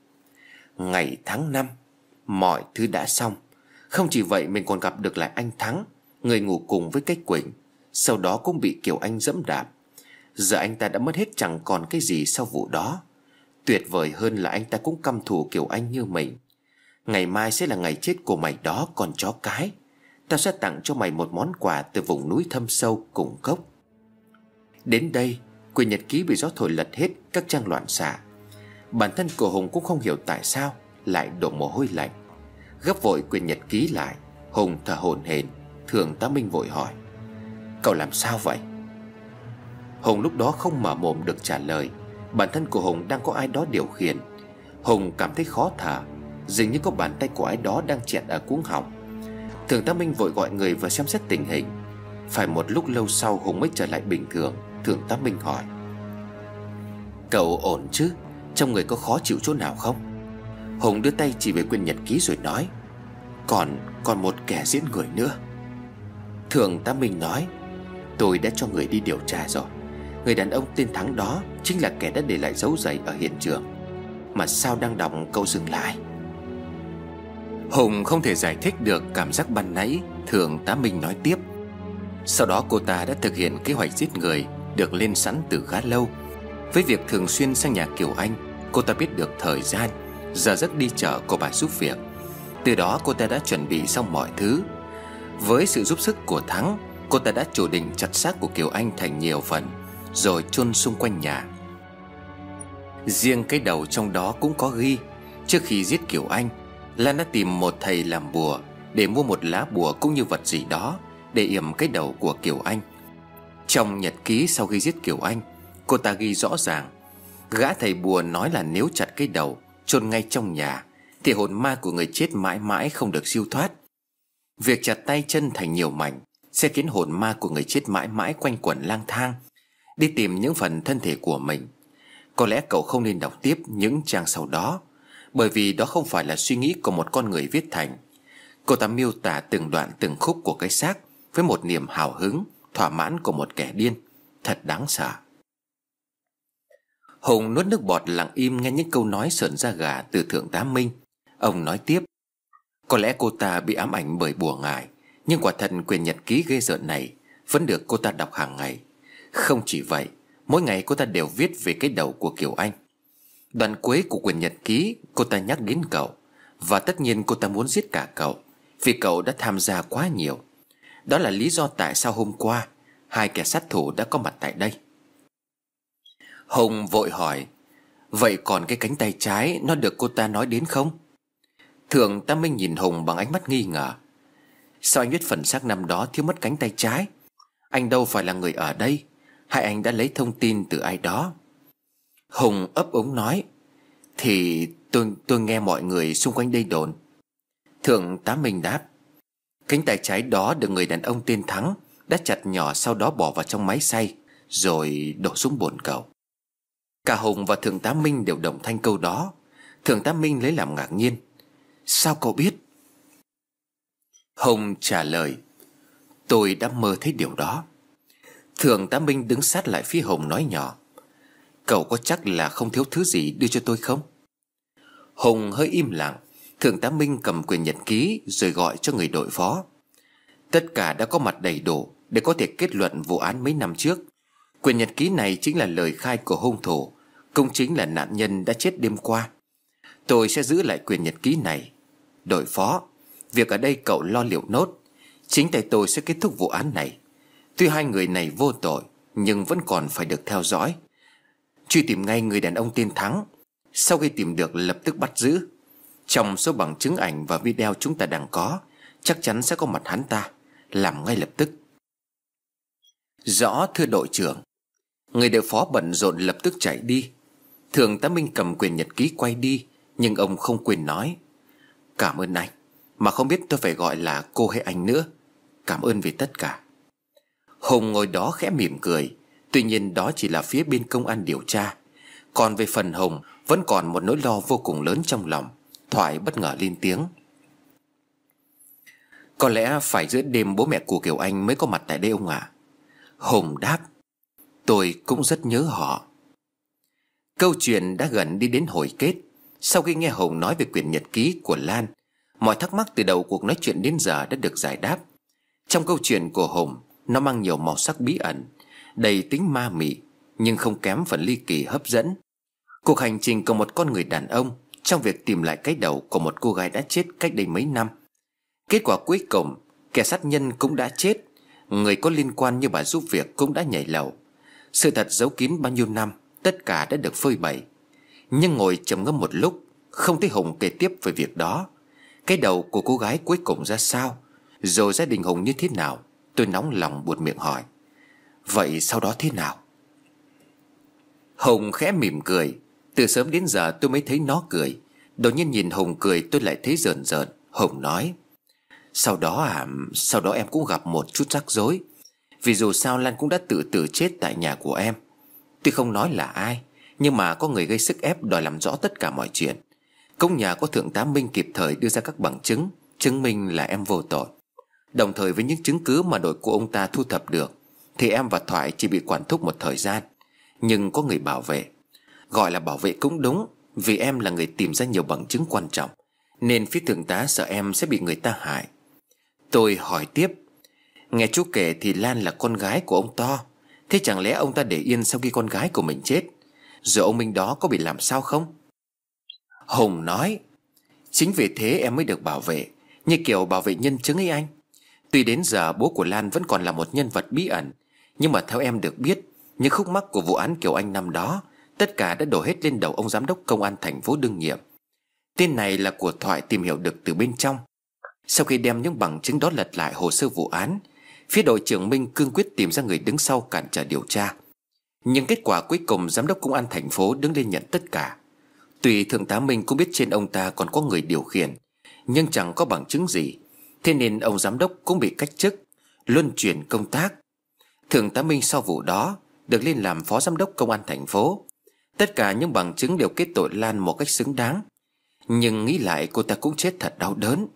Ngày tháng 5, mọi thứ đã xong. Không chỉ vậy, mình còn gặp được lại anh Thắng, người ngủ cùng với cái Quỳnh, sau đó cũng bị Kiều Anh dẫm đạp. Giờ anh ta đã mất hết chẳng còn cái gì sau vụ đó. Tuyệt vời hơn là anh ta cũng căm thù Kiều Anh như mình. Ngày mai sẽ là ngày chết của mày đó, con chó cái. Tao sẽ tặng cho mày một món quà từ vùng núi thâm sâu cùng cốc. Đến đây, quyển nhật ký bị gió thổi lật hết các trang loạn xạ. Bản thân của Hùng cũng không hiểu tại sao lại đổ mồ hôi lạnh. Gấp vội quyển nhật ký lại, Hùng thở hổn hển. Thượng tá Minh vội hỏi: Cậu làm sao vậy? Hùng lúc đó không mở mồm được trả lời. Bản thân của Hùng đang có ai đó điều khiển. Hùng cảm thấy khó thở, dường như có bàn tay của ai đó đang chẹn ở cuống họng. Thượng tá Minh vội gọi người và xem xét tình hình. Phải một lúc lâu sau Hùng mới trở lại bình thường. Thượng tá Minh hỏi: Cậu ổn chứ? Trong người có khó chịu chỗ nào không? Hùng đưa tay chỉ về quyển nhật ký rồi nói: Còn một kẻ giết người nữa. Thượng tá Minh nói: Tôi đã cho người đi điều tra rồi. Người đàn ông tên Thắng đó chính là kẻ đã để lại dấu giày ở hiện trường. Mà sao đang đọc câu dừng lại? Hùng không thể giải thích được cảm giác ban nãy. Thượng tá Minh nói tiếp: Sau đó cô ta đã thực hiện kế hoạch giết người được lên sẵn từ khá lâu. Với việc thường xuyên sang nhà Kiều Anh, cô ta biết được thời gian, giờ giấc đi chợ của bà giúp việc. Từ đó cô ta đã chuẩn bị xong mọi thứ. Với sự giúp sức của Thắng, cô ta đã chủ định chặt xác của Kiều Anh thành nhiều phần, rồi chôn xung quanh nhà. Riêng cái đầu trong đó cũng có ghi: Trước khi giết Kiều Anh, Lan đã tìm một thầy làm bùa để mua một lá bùa cũng như vật gì đó để yểm cái đầu của Kiều Anh. Trong nhật ký sau khi giết Kiều Anh, cô ta ghi rõ ràng: Gã thầy bùa nói là nếu chặt cái đầu chôn ngay trong nhà thì hồn ma của người chết mãi mãi không được siêu thoát. Việc chặt tay chân thành nhiều mảnh sẽ khiến hồn ma của người chết mãi mãi quanh quẩn lang thang, đi tìm những phần thân thể của mình. Có lẽ cậu không nên đọc tiếp những trang sau đó, bởi vì đó không phải là suy nghĩ của một con người viết thành. Cô ta miêu tả từng đoạn từng khúc của cái xác với một niềm hào hứng, thỏa mãn của một kẻ điên. Thật đáng sợ. Hùng nuốt nước bọt lặng im nghe những câu nói sởn da gà từ thượng tá Minh. Ông nói tiếp: Có lẽ cô ta bị ám ảnh bởi bùa ngải, nhưng quả thật quyển nhật ký ghê rợn này vẫn được cô ta đọc hàng ngày. Không chỉ vậy, mỗi ngày cô ta đều viết về cái đầu của Kiều Anh. Đoạn cuối của quyển nhật ký, cô ta nhắc đến cậu. Và tất nhiên cô ta muốn giết cả cậu, vì cậu đã tham gia quá nhiều. Đó là lý do tại sao hôm qua hai kẻ sát thủ đã có mặt tại đây. Hùng vội hỏi: vậy còn cái cánh tay trái nó được cô ta nói đến không? Thượng tá Minh nhìn Hùng bằng ánh mắt nghi ngờ. Sao anh biết phần xác năm đó thiếu mất cánh tay trái? Anh đâu phải là người ở đây, hay anh đã lấy thông tin từ ai đó? Hùng ấp úng nói: thì tôi nghe mọi người xung quanh đây đồn. Thượng tá Minh đáp: cánh tay trái đó được người đàn ông tên Thắng đã chặt nhỏ, sau đó bỏ vào trong máy xay rồi đổ xuống bồn cầu. Cả Hùng và thượng tá Minh đều đồng thanh câu đó. Thượng tá Minh lấy làm ngạc nhiên: sao cậu biết? Hùng trả lời: tôi đã mơ thấy điều đó. Thượng tá Minh đứng sát lại phía Hùng nói nhỏ: cậu có chắc là không thiếu thứ gì đưa cho tôi không? Hùng hơi im lặng. Thượng tá Minh cầm quyển nhật ký rồi gọi cho người đội phó. Tất cả đã có mặt đầy đủ để có thể kết luận vụ án mấy năm trước. Quyển nhật ký này chính là lời khai của hung thủ, cũng chính là nạn nhân đã chết đêm qua. Tôi sẽ giữ lại quyển nhật ký này. Đội phó, việc ở đây cậu lo liệu nốt. Chính tay tôi sẽ kết thúc vụ án này. Tuy hai người này vô tội, nhưng vẫn còn phải được theo dõi. Truy tìm ngay người đàn ông tên Thắng. Sau khi tìm được lập tức bắt giữ. Trong số bằng chứng ảnh và video chúng ta đang có, chắc chắn sẽ có mặt hắn ta. Làm ngay lập tức. Rõ thưa đội trưởng. Người đội phó bận rộn lập tức chạy đi. Thượng tá Minh cầm quyển nhật ký quay đi, nhưng ông không quên nói: cảm ơn anh, mà không biết tôi phải gọi là cô hay anh nữa. Cảm ơn vì tất cả. Hùng ngồi đó khẽ mỉm cười. Tuy nhiên đó chỉ là phía bên công an điều tra. Còn về phần Hùng, vẫn còn một nỗi lo vô cùng lớn trong lòng. Thoại bất ngờ lên tiếng: có lẽ phải giữa đêm bố mẹ của Kiều Anh mới có mặt tại đây ông ạ. Hùng đáp: tôi cũng rất nhớ họ. Câu chuyện đã gần đi đến hồi kết. Sau khi nghe Hùng nói về quyển nhật ký của Lan, mọi thắc mắc từ đầu cuộc nói chuyện đến giờ đã được giải đáp. Trong câu chuyện của Hùng, nó mang nhiều màu sắc bí ẩn, đầy tính ma mị, nhưng không kém phần ly kỳ hấp dẫn. Cuộc hành trình của một con người đàn ông trong việc tìm lại cái đầu của một cô gái đã chết cách đây mấy năm. Kết quả cuối cùng, kẻ sát nhân cũng đã chết, người có liên quan như bà giúp việc cũng đã nhảy lầu. Sự thật giấu kín bao nhiêu năm, tất cả đã được phơi bày. Nhưng ngồi trầm ngâm một lúc, không thấy Hùng kể tiếp về việc đó. Cái đầu của cô gái cuối cùng ra sao, rồi gia đình Hùng như thế nào, tôi nóng lòng buột miệng hỏi: vậy sau đó thế nào? Hùng khẽ mỉm cười. Từ sớm đến giờ tôi mới thấy nó cười. Đột nhiên nhìn Hùng cười tôi lại thấy rờn rợn. Hùng nói: sau đó em cũng gặp một chút rắc rối. Vì dù sao Lan cũng đã tự tử chết tại nhà của em. Tuy không nói là ai, nhưng mà có người gây sức ép đòi làm rõ tất cả mọi chuyện. Công nhà có thượng tá Minh kịp thời đưa ra các bằng chứng chứng minh là em vô tội. Đồng thời với những chứng cứ mà đội của ông ta thu thập được, thì em và Thoại chỉ bị quản thúc một thời gian. Nhưng có người bảo vệ. Gọi là bảo vệ cũng đúng, vì em là người tìm ra nhiều bằng chứng quan trọng, nên phía thượng tá sợ em sẽ bị người ta hại. Tôi hỏi tiếp: nghe chú kể thì Lan là con gái của ông To. Thế chẳng lẽ ông ta để yên sau khi con gái của mình chết? Rồi ông Minh đó có bị làm sao không? Hùng nói: chính vì thế em mới được bảo vệ, như kiểu bảo vệ nhân chứng ấy anh. Tuy đến giờ bố của Lan vẫn còn là một nhân vật bí ẩn, nhưng mà theo em được biết, những khúc mắc của vụ án Kiều Anh năm đó tất cả đã đổ hết lên đầu ông giám đốc công an thành phố đương nhiệm. Tên này là của Thoại tìm hiểu được từ bên trong. Sau khi đem những bằng chứng đó lật lại hồ sơ vụ án, phía đội trưởng Minh cương quyết tìm ra người đứng sau cản trở điều tra. Nhưng kết quả cuối cùng giám đốc công an thành phố đứng lên nhận tất cả. Tuy thượng tá Minh cũng biết trên ông ta còn có người điều khiển, nhưng chẳng có bằng chứng gì. Thế nên ông giám đốc cũng bị cách chức, luân chuyển công tác. Thượng tá Minh sau vụ đó được lên làm phó giám đốc công an thành phố. Tất cả những bằng chứng đều kết tội Lan một cách xứng đáng. Nhưng nghĩ lại cô ta cũng chết thật đau đớn.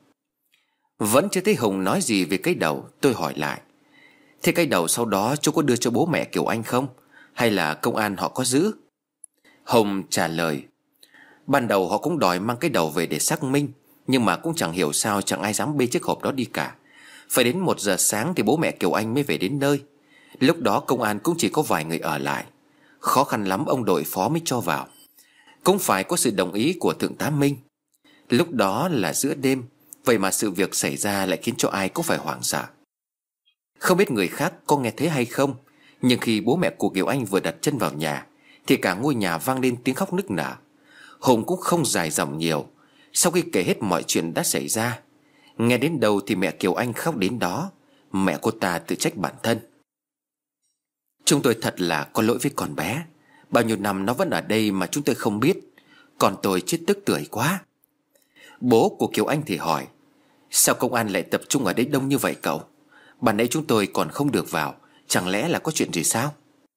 Vẫn chưa thấy Hùng nói gì về cái đầu. Tôi hỏi lại: thế cái đầu sau đó chú có đưa cho bố mẹ Kiều Anh không? Hay là công an họ có giữ? Hùng trả lời: ban đầu họ cũng đòi mang cái đầu về để xác minh, nhưng mà cũng chẳng hiểu sao chẳng ai dám bê chiếc hộp đó đi cả. Phải đến 1 giờ sáng thì bố mẹ Kiều Anh mới về đến nơi. Lúc đó công an cũng chỉ có vài người ở lại. Khó khăn lắm ông đội phó mới cho vào. cũng phải có sự đồng ý của thượng tá Minh. Lúc đó là giữa đêm, vậy mà sự việc xảy ra lại khiến cho ai cũng phải hoảng sợ. Không biết người khác có nghe thấy hay không, nhưng khi bố mẹ của Kiều Anh vừa đặt chân vào nhà thì cả ngôi nhà vang lên tiếng khóc nức nở. Hùng cũng không dài dòng nhiều. Sau khi kể hết mọi chuyện đã xảy ra, nghe đến đâu thì mẹ Kiều Anh khóc đến đó. Mẹ cô ta tự trách bản thân: chúng tôi thật là có lỗi với con bé. Bao nhiêu năm nó vẫn ở đây mà chúng tôi không biết. Còn tôi chết tức tưởi quá. Bố của Kiều Anh thì hỏi: sao công an lại tập trung ở đây đông như vậy cậu? Ban nãy chúng tôi còn không được vào, chẳng lẽ là có chuyện gì sao?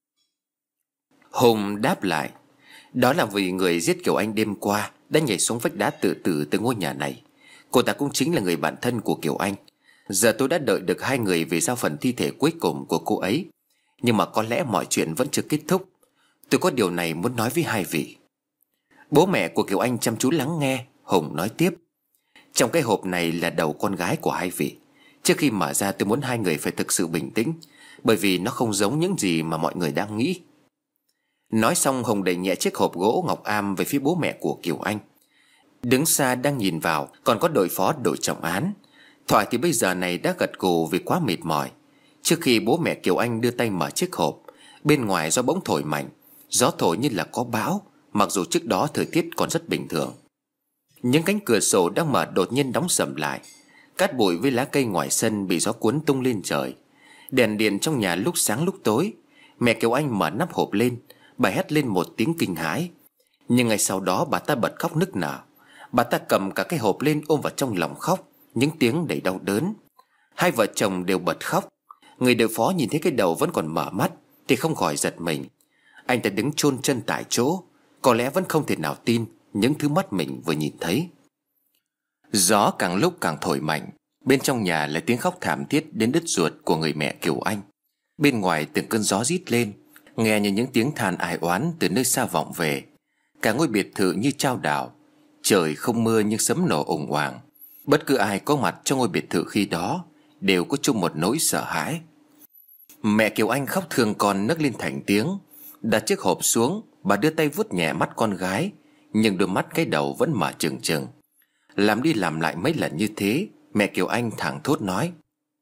Hùng đáp lại: đó là vì người giết Kiều Anh đêm qua đã nhảy xuống vách đá tự tử từ ngôi nhà này. Cô ta cũng chính là người bạn thân của Kiều Anh. Giờ tôi đã đợi được hai người về giao phần thi thể cuối cùng của cô ấy. Nhưng mà có lẽ mọi chuyện vẫn chưa kết thúc. Tôi có điều này muốn nói với hai vị. Bố mẹ của Kiều Anh chăm chú lắng nghe. Hùng nói tiếp: trong cái hộp này là đầu con gái của hai vị. Trước khi mở ra tôi muốn hai người phải thực sự bình tĩnh, bởi vì nó không giống những gì mà mọi người đang nghĩ. Nói xong Hùng đẩy nhẹ chiếc hộp gỗ ngọc am về phía bố mẹ của Kiều Anh. Đứng xa đang nhìn vào còn có đội phó đội trọng án. Thoại thì bây giờ này đã gật gù vì quá mệt mỏi. Trước khi bố mẹ Kiều Anh đưa tay mở chiếc hộp, bên ngoài gió bỗng thổi mạnh. Gió thổi như là có bão, mặc dù trước đó thời tiết còn rất bình thường. Những cánh cửa sổ đang mở đột nhiên đóng sầm lại. Cát bụi với lá cây ngoài sân bị gió cuốn tung lên trời. Đèn điện trong nhà lúc sáng lúc tối. Mẹ Kiều Anh mở nắp hộp lên, bà hét lên một tiếng kinh hãi. Nhưng ngay sau đó bà ta bật khóc nức nở. Bà ta cầm cả cái hộp lên ôm vào trong lòng khóc, những tiếng đầy đau đớn. Hai vợ chồng đều bật khóc. Người đội phó nhìn thấy cái đầu vẫn còn mở mắt thì không khỏi giật mình. Anh ta đứng chôn chân tại chỗ, có lẽ vẫn không thể nào tin những thứ mắt mình vừa nhìn thấy. Gió càng lúc càng thổi mạnh. Bên trong nhà là tiếng khóc thảm thiết đến đứt ruột của người mẹ Kiều Anh. Bên ngoài từng cơn gió rít lên, nghe như những tiếng than ai oán từ nơi xa vọng về. Cả ngôi biệt thự như chao đảo. Trời không mưa nhưng sấm nổ ùng oàng. Bất cứ ai có mặt trong ngôi biệt thự khi đó đều có chung một nỗi sợ hãi. Mẹ Kiều Anh khóc thương con nấc lên thành tiếng. Đặt chiếc hộp xuống, bà đưa tay vuốt nhẹ mắt con gái, nhưng đôi mắt cái đầu vẫn mở trừng trừng. Làm đi làm lại mấy lần như thế, mẹ Kiều Anh thẳng thốt nói: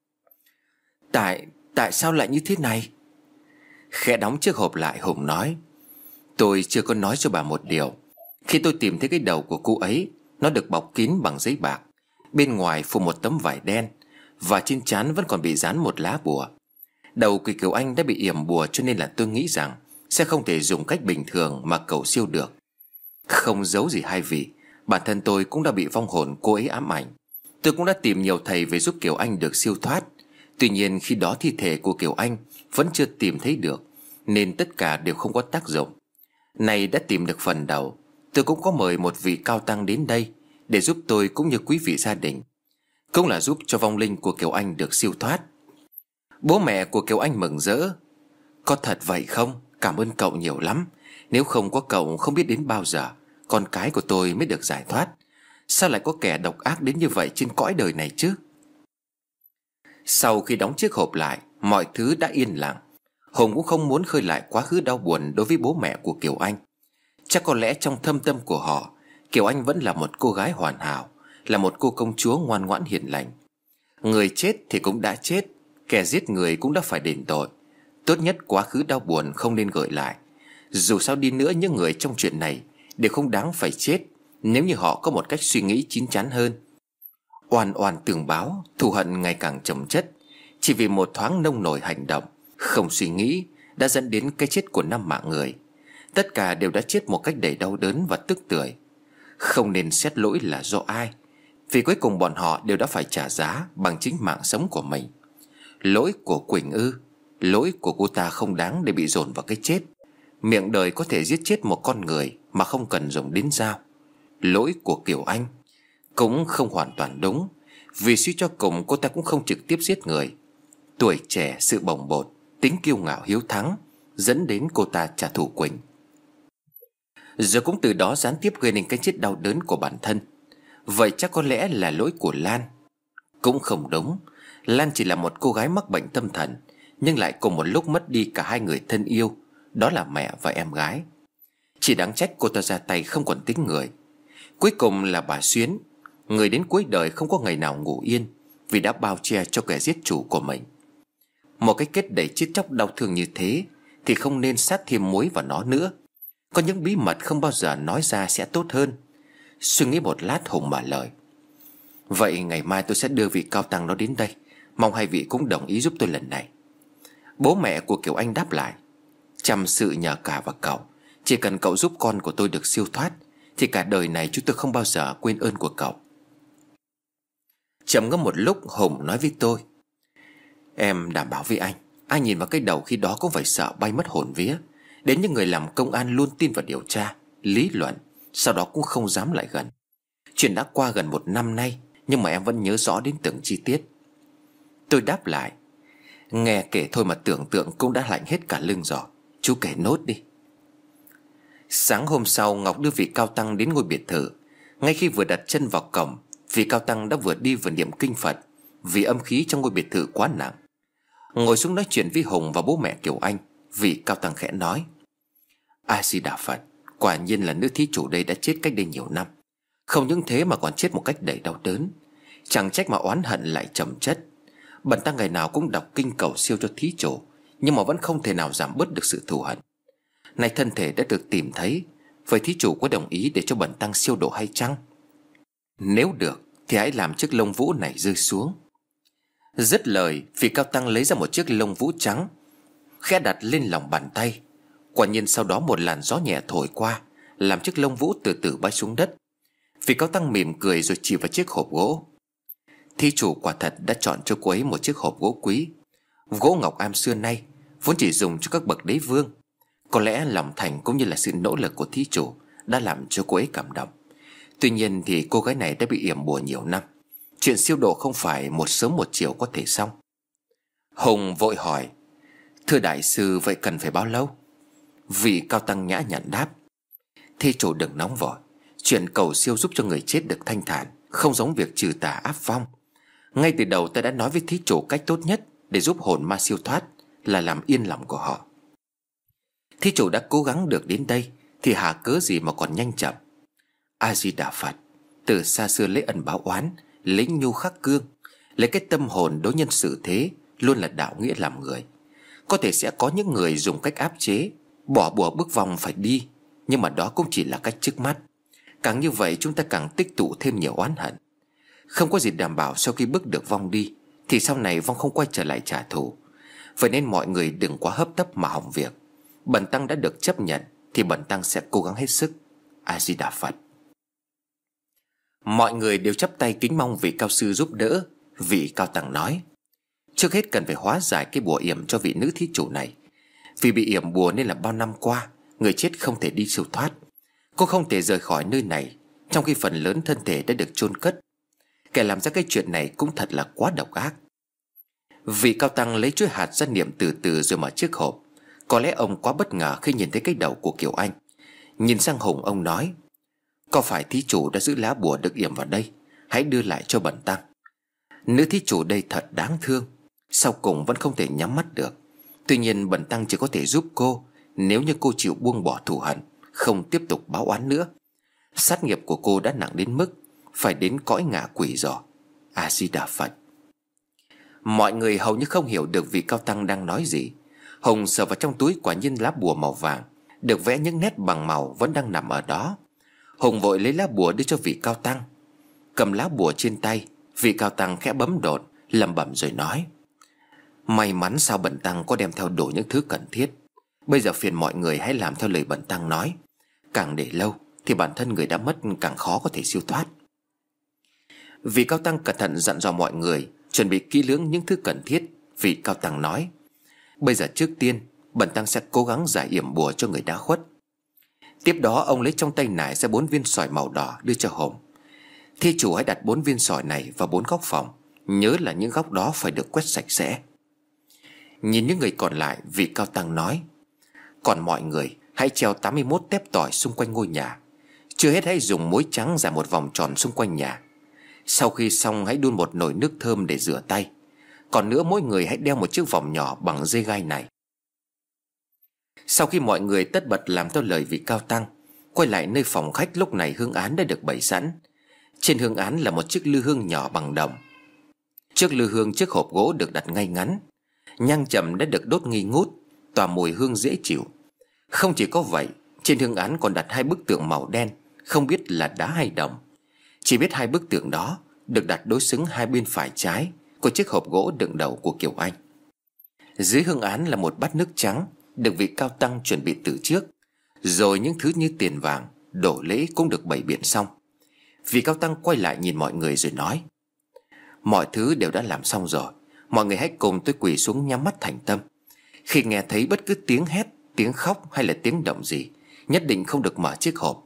Tại sao lại như thế này? Khẽ đóng chiếc hộp lại, Hùng nói: tôi chưa có nói cho bà một điều. Khi tôi tìm thấy cái đầu của cô ấy, nó được bọc kín bằng giấy bạc, bên ngoài phủ một tấm vải đen, và trên trán vẫn còn bị dán một lá bùa. Đầu của Kiều Anh đã bị yểm bùa, cho nên là tôi nghĩ rằng sẽ không thể dùng cách bình thường mà cầu siêu được. Không giấu gì hai vị, bản thân tôi cũng đã bị vong hồn cô ấy ám ảnh. Tôi cũng đã tìm nhiều thầy về giúp Kiều Anh được siêu thoát. Tuy nhiên khi đó thi thể của Kiều Anh vẫn chưa tìm thấy được, nên tất cả đều không có tác dụng. Nay đã tìm được phần đầu, tôi cũng có mời một vị cao tăng đến đây để giúp tôi cũng như quý vị gia đình, cũng là giúp cho vong linh của Kiều Anh được siêu thoát. Bố mẹ của Kiều Anh mừng rỡ: có thật vậy không? Cảm ơn cậu nhiều lắm. Nếu không có cậu không biết đến bao giờ con cái của tôi mới được giải thoát. Sao lại có kẻ độc ác đến như vậy trên cõi đời này chứ? Sau khi đóng chiếc hộp lại, mọi thứ đã yên lặng. Hùng cũng không muốn khơi lại quá khứ đau buồn đối với bố mẹ của Kiều Anh. Chắc có lẽ trong thâm tâm của họ, Kiều Anh vẫn là một cô gái hoàn hảo, là một cô công chúa ngoan ngoãn hiền lành. Người chết thì cũng đã chết, kẻ giết người cũng đã phải đền tội. Tốt nhất quá khứ đau buồn không nên gợi lại. Dù sao đi nữa, những người trong chuyện này đều không đáng phải chết nếu như họ có một cách suy nghĩ chín chắn hơn. Oan oan tường báo, thù hận ngày càng chồng chất, chỉ vì một thoáng nông nổi hành động không suy nghĩ đã dẫn đến cái chết của 5 mạng người. Tất cả đều đã chết một cách đầy đau đớn và tức tưởi. Không nên xét lỗi là do ai, vì cuối cùng bọn họ đều đã phải trả giá bằng chính mạng sống của mình. Lỗi của Quỳnh ư? Lỗi của cô ta không đáng để bị dồn vào cái chết. Miệng đời có thể giết chết một con người mà không cần dùng đến dao. Lỗi của Kiều Anh cũng không hoàn toàn đúng, vì suy cho cùng cô ta cũng không trực tiếp giết người. Tuổi trẻ, sự bồng bột, tính kiêu ngạo hiếu thắng dẫn đến cô ta trả thù Quỳnh, rồi cũng từ đó gián tiếp gây nên cái chết đau đớn của bản thân. Vậy chắc có lẽ là lỗi của Lan. Cũng không đúng. Lan chỉ là một cô gái mắc bệnh tâm thần, nhưng lại cùng một lúc mất đi cả hai người thân yêu, đó là mẹ và em gái. Chỉ đáng trách cô ta ra tay không còn tính người. Cuối cùng là bà Xuyến, người đến cuối đời không có ngày nào ngủ yên, vì đã bao che cho kẻ giết chủ của mình. Một cái kết đầy chết chóc đau thương như thế thì không nên sát thêm muối vào nó nữa. Có những bí mật không bao giờ nói ra sẽ tốt hơn. Suy nghĩ một lát, Hùng mở lời: Vậy ngày mai tôi sẽ đưa vị cao tăng đó đến đây, mong hai vị cũng đồng ý giúp tôi lần này. Bố mẹ của Kiều Anh đáp lại: Chăm sự nhờ cả vào cậu. Chỉ cần cậu giúp con của tôi được siêu thoát thì cả đời này chúng tôi không bao giờ quên ơn của cậu. Trầm ngâm một lúc, Hùng nói với tôi: Em đảm bảo với anh, ai nhìn vào cái đầu khi đó cũng phải sợ bay mất hồn vía. Đến những người làm công an luôn tin vào điều tra, lý luận, sau đó cũng không dám lại gần. Chuyện đã qua gần 1 năm nay, nhưng mà em vẫn nhớ rõ đến từng chi tiết. Tôi đáp lại: Nghe kể thôi mà tưởng tượng cũng đã lạnh hết cả lưng rồi. Chú kể nốt đi. Sáng hôm sau, Ngọc đưa vị cao tăng đến ngôi biệt thự. Ngay khi vừa đặt chân vào cổng, vị cao tăng đã vừa đi vừa niệm kinh Phật, vì âm khí trong ngôi biệt thự quá nặng. Ngồi xuống nói chuyện với Hùng và bố mẹ Kiều Anh, vị cao tăng khẽ nói: A Di Đà Phật, quả nhiên là nữ thí chủ đây đã chết cách đây nhiều năm. Không những thế mà còn chết một cách đầy đau đớn. Chẳng trách mà oán hận lại chồng chất. Bần tăng ngày nào cũng đọc kinh cầu siêu cho thí chủ, nhưng mà vẫn không thể nào giảm bớt được sự thù hận. Nay thân thể đã được tìm thấy, vậy thí chủ có đồng ý để cho bần tăng siêu độ hay chăng? Nếu được thì hãy làm chiếc lông vũ này rơi xuống. Dứt lời, vị cao tăng lấy ra một chiếc lông vũ trắng, khẽ đặt lên lòng bàn tay. Quả nhiên sau đó một làn gió nhẹ thổi qua, làm chiếc lông vũ từ từ bay xuống đất. Vị cao tăng mỉm cười rồi chỉ vào chiếc hộp gỗ. Thí chủ quả thật đã chọn cho cô ấy một chiếc hộp gỗ quý. Gỗ ngọc am xưa nay vốn chỉ dùng cho các bậc đế vương. Có lẽ lòng thành cũng như là sự nỗ lực của thí chủ đã làm cho cô ấy cảm động. Tuy nhiên thì cô gái này đã bị yểm bùa nhiều năm. Chuyện siêu độ không phải một sớm một chiều có thể xong. Hùng vội hỏi: Thưa đại sư, vậy cần phải bao lâu? Vị cao tăng nhã nhặn đáp: Thí chủ đừng nóng vội. Chuyện cầu siêu giúp cho người chết được thanh thản, không giống việc trừ tà áp vong. Ngay từ đầu ta đã nói với thí chủ cách tốt nhất để giúp hồn ma siêu thoát là làm yên lòng của họ. Thí chủ đã cố gắng được đến đây thì hà cớ gì mà còn nhanh chậm. A Di Đà Phật, từ xa xưa lấy ân báo oán, lấy nhu khắc cương, lấy cái tâm hồn đối nhân xử thế luôn là đạo nghĩa làm người. Có thể sẽ có những người dùng cách áp chế, bỏ bùa bức vong phải đi, nhưng mà đó cũng chỉ là cách trước mắt. Càng như vậy chúng ta càng tích tụ thêm nhiều oán hận. Không có gì đảm bảo sau khi bước được vong đi thì sau này vong không quay trở lại trả thù. Vậy nên mọi người đừng quá hấp tấp mà hỏng việc. Bần tăng đã được chấp nhận thì bần tăng sẽ cố gắng hết sức. A Di Đà Phật. Mọi người đều chắp tay kính mong vị cao sư giúp đỡ. Vị cao tăng nói: Trước hết cần phải hóa giải cái bùa yểm cho vị nữ thí chủ này. Vì bị yểm bùa nên là bao năm qua người chết không thể đi siêu thoát. Cô không thể rời khỏi nơi này, trong khi phần lớn thân thể đã được chôn cất. Kẻ làm ra cái chuyện này cũng thật là quá độc ác. Vị cao tăng lấy chuỗi hạt ra niệm từ từ rồi mở chiếc hộp. Có lẽ ông quá bất ngờ khi nhìn thấy cái đầu của Kiều Anh. Nhìn sang Hùng, ông nói: Có phải thí chủ đã giữ lá bùa được yểm vào đây? Hãy đưa lại cho bần tăng. Nữ thí chủ đây thật đáng thương, sau cùng vẫn không thể nhắm mắt được. Tuy nhiên bần tăng chỉ có thể giúp cô nếu như cô chịu buông bỏ thù hận, không tiếp tục báo oán nữa. Sát nghiệp của cô đã nặng đến mức phải đến cõi ngạ quỷ rồi. A Di Đà Phật. Mọi người hầu như không hiểu được vị cao tăng đang nói gì. Hùng sờ vào trong túi, quả nhiên lá bùa màu vàng được vẽ những nét bằng màu vẫn đang nằm ở đó. Hùng vội lấy lá bùa đưa cho vị cao tăng. Cầm lá bùa trên tay, vị cao tăng khẽ bấm đột, lẩm bẩm rồi nói: May mắn sao bần tăng có đem theo đủ những thứ cần thiết. Bây giờ phiền mọi người hãy làm theo lời bần tăng nói. Càng để lâu thì bản thân người đã mất càng khó có thể siêu thoát. Vị cao tăng cẩn thận dặn dò mọi người chuẩn bị kỹ lưỡng những thứ cần thiết. Vị cao tăng nói: Bây giờ trước tiên bần tăng sẽ cố gắng giải yểm bùa cho người đã khuất. Tiếp đó ông lấy trong tay nải ra 4 viên sỏi màu đỏ đưa cho Hùng. Thí chủ hãy đặt 4 viên sỏi này vào 4 góc phòng. Nhớ là những góc đó phải được quét sạch sẽ. Nhìn những người còn lại, vị cao tăng nói: Còn mọi người hãy treo 81 tép tỏi xung quanh ngôi nhà. Chưa hết hãy dùng muối trắng rải một vòng tròn xung quanh nhà. Sau khi xong hãy đun một nồi nước thơm để rửa tay. Còn nữa mỗi người hãy đeo một chiếc vòng nhỏ bằng dây gai này. Sau khi mọi người tất bật làm theo lời vị cao tăng, quay lại nơi phòng khách, lúc này hương án đã được bày sẵn. Trên hương án là một chiếc lư hương nhỏ bằng đồng. Trước lư hương, chiếc hộp gỗ được đặt ngay ngắn. Nhang trầm đã được đốt nghi ngút, tỏa mùi hương dễ chịu. Không chỉ có vậy, trên hương án còn đặt 2 bức tượng màu đen, không biết là đá hay đồng. Chỉ biết 2 bức tượng đó được đặt đối xứng hai bên phải trái của chiếc hộp gỗ đựng đầu của Kiều Anh. Dưới hương án là một bát nước trắng được vị cao tăng chuẩn bị từ trước. Rồi những thứ như tiền vàng, đổ lễ cũng được bày biện xong. Vị cao tăng quay lại nhìn mọi người rồi nói: mọi thứ đều đã làm xong rồi, mọi người hãy cùng tôi quỳ xuống nhắm mắt thành tâm. Khi nghe thấy bất cứ tiếng hét, tiếng khóc hay là tiếng động gì, nhất định không được mở chiếc hộp.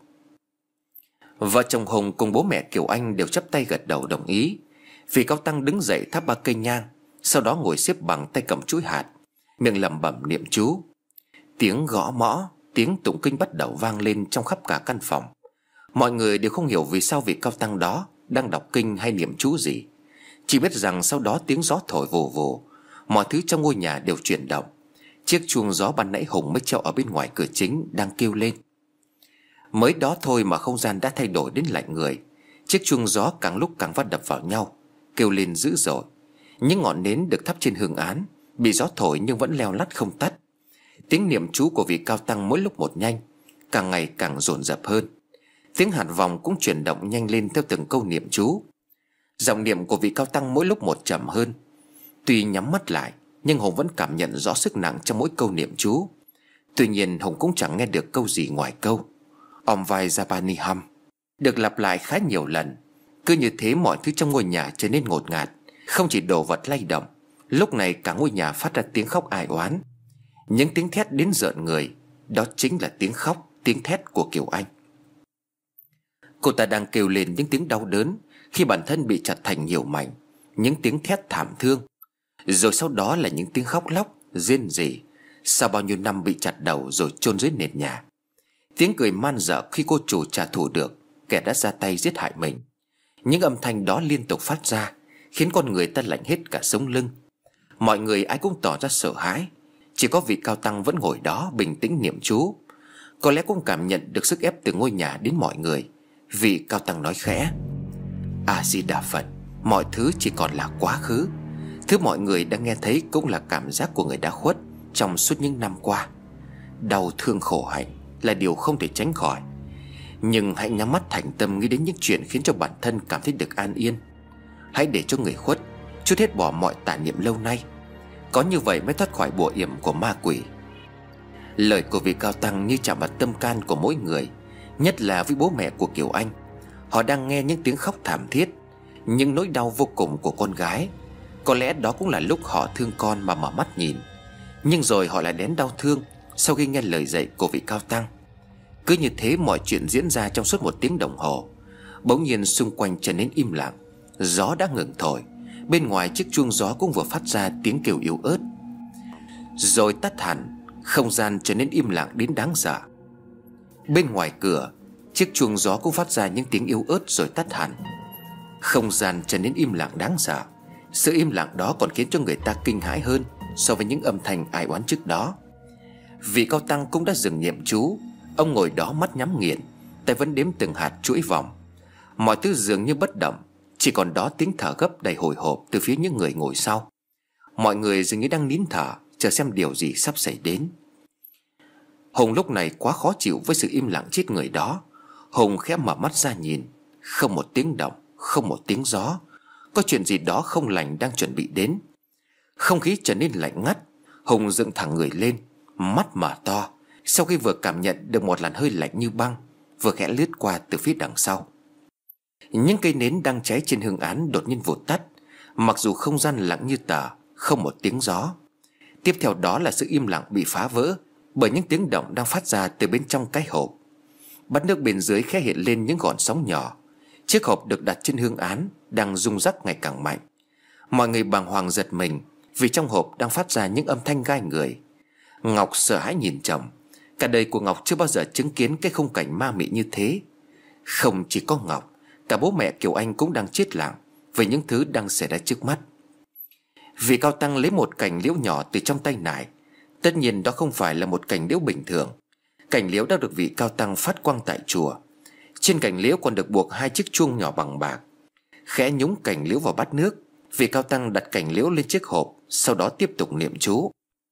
Vợ chồng Hùng cùng bố mẹ Kiều Anh đều chắp tay gật đầu đồng ý. Vị cao tăng đứng dậy thắp 3 cây nhang, sau đó ngồi xếp bằng, tay cầm chuỗi hạt, miệng lẩm bẩm niệm chú. Tiếng gõ mõ, tiếng tụng kinh bắt đầu vang lên trong khắp cả căn phòng. Mọi người đều không hiểu vì sao vị cao tăng đó đang đọc kinh hay niệm chú gì. Chỉ biết rằng sau đó tiếng gió thổi vù vù, mọi thứ trong ngôi nhà đều chuyển động. Chiếc chuông gió ban nãy Hùng mới treo ở bên ngoài cửa chính đang kêu lên. Mới đó thôi mà không gian đã thay đổi đến lạnh người. Chiếc chuông gió càng lúc càng vắt đập vào nhau, kêu lên dữ dội. Những ngọn nến được thắp trên hương án bị gió thổi nhưng vẫn leo lắt không tắt. Tiếng niệm chú của vị cao tăng mỗi lúc một nhanh, càng ngày càng dồn dập hơn. Tiếng hạt vòng cũng chuyển động nhanh lên theo từng câu niệm chú. Giọng niệm của vị cao tăng mỗi lúc một trầm hơn. Tuy nhắm mắt lại, nhưng Hùng vẫn cảm nhận rõ sức nặng trong mỗi câu niệm chú. Tuy nhiên Hùng cũng chẳng nghe được câu gì ngoài câu Om Vai Japani Hum, được lặp lại khá nhiều lần. Cứ như thế mọi thứ trong ngôi nhà trở nên ngột ngạt. Không chỉ đồ vật lay động, lúc này cả ngôi nhà phát ra tiếng khóc ai oán. Những tiếng thét đến rợn người. Đó chính là tiếng khóc, tiếng thét của Kiều Anh. Cô ta đang kêu lên những tiếng đau đớn khi bản thân bị chặt thành nhiều mảnh, những tiếng thét thảm thương. Rồi sau đó là những tiếng khóc lóc, rên rỉ sau bao nhiêu năm bị chặt đầu rồi chôn dưới nền nhà. Tiếng cười man dợ khi cô chủ trả thù được kẻ đã ra tay giết hại mình. Những âm thanh đó liên tục phát ra khiến con người ta lạnh hết cả sống lưng. Mọi người ai cũng tỏ ra sợ hãi. Chỉ có vị cao tăng vẫn ngồi đó bình tĩnh niệm chú. Có lẽ cũng cảm nhận được sức ép từ ngôi nhà đến mọi người. Vị cao tăng nói khẽ: A Di Đà Phật, mọi thứ chỉ còn là quá khứ. Thứ mọi người đang nghe thấy cũng là cảm giác của người đã khuất trong suốt những năm qua. Đau thương khổ hạnh là điều không thể tránh khỏi. Nhưng hãy nhắm mắt thành tâm nghĩ đến những chuyện khiến cho bản thân cảm thấy được an yên. Hãy để cho người khuất trút hết bỏ mọi tà niệm lâu nay. Có như vậy mới thoát khỏi bùa yểm của ma quỷ. Lời của vị cao tăng như chạm vào tâm can của mỗi người, nhất là với bố mẹ của Kiều Anh. Họ đang nghe những tiếng khóc thảm thiết, những nỗi đau vô cùng của con gái. Có lẽ đó cũng là lúc họ thương con mà mở mắt nhìn. Nhưng rồi họ lại đến đau thương sau khi nghe lời dạy của vị cao tăng. Cứ như thế mọi chuyện diễn ra trong suốt 1 tiếng đồng hồ. Bỗng nhiên xung quanh trở nên im lặng. Gió đã ngừng thổi. Bên ngoài chiếc chuông gió cũng vừa phát ra tiếng kêu yếu ớt, rồi tắt hẳn. Không gian trở nên im lặng đến đáng sợ. Bên ngoài cửa, chiếc chuông gió cũng phát ra những tiếng yếu ớt rồi tắt hẳn. Không gian trở nên im lặng đáng sợ. Sự im lặng đó còn khiến cho người ta kinh hãi hơn so với những âm thanh ai oán trước đó. Vị cao tăng cũng đã dừng niệm chú. Ông ngồi đó mắt nhắm nghiền, tay vẫn đếm từng hạt chuỗi vòng. Mọi thứ dường như bất động, chỉ còn đó tiếng thở gấp đầy hồi hộp từ phía những người ngồi sau. Mọi người dường như đang nín thở, chờ xem điều gì sắp xảy đến. Hùng lúc này quá khó chịu với sự im lặng chết người đó. Hùng khẽ mở mắt ra nhìn. Không một tiếng động, không một tiếng gió. Có chuyện gì đó không lành đang chuẩn bị đến. Không khí trở nên lạnh ngắt. Hùng dựng thẳng người lên, mắt mở to, sau khi vừa cảm nhận được một làn hơi lạnh như băng vừa khẽ lướt qua từ phía đằng sau. Những cây nến đang cháy trên hương án đột nhiên vụt tắt. Mặc dù không gian lặng như tờ, không một tiếng gió. Tiếp theo đó là sự im lặng bị phá vỡ bởi những tiếng động đang phát ra từ bên trong cái hộp. Bát nước bên dưới khẽ hiện lên những gợn sóng nhỏ. Chiếc hộp được đặt trên hương án đang rung rắc ngày càng mạnh. Mọi người bàng hoàng giật mình vì trong hộp đang phát ra những âm thanh gai người. Ngọc sợ hãi nhìn chồng. Cả đời của Ngọc chưa bao giờ chứng kiến cái khung cảnh ma mị như thế. Không chỉ có Ngọc, cả bố mẹ Kiều Anh cũng đang chết lặng về những thứ đang xảy ra trước mắt. Vị cao tăng lấy một cành liễu nhỏ từ trong tay nải, Tất nhiên đó không phải là một cành liễu bình thường. Cành liễu đã được vị cao tăng phát quang tại chùa. Trên cành liễu còn được buộc 2 chiếc chuông nhỏ bằng bạc. Khẽ nhúng cành liễu vào bát nước, vị cao tăng đặt cành liễu lên chiếc hộp, sau đó tiếp tục niệm chú.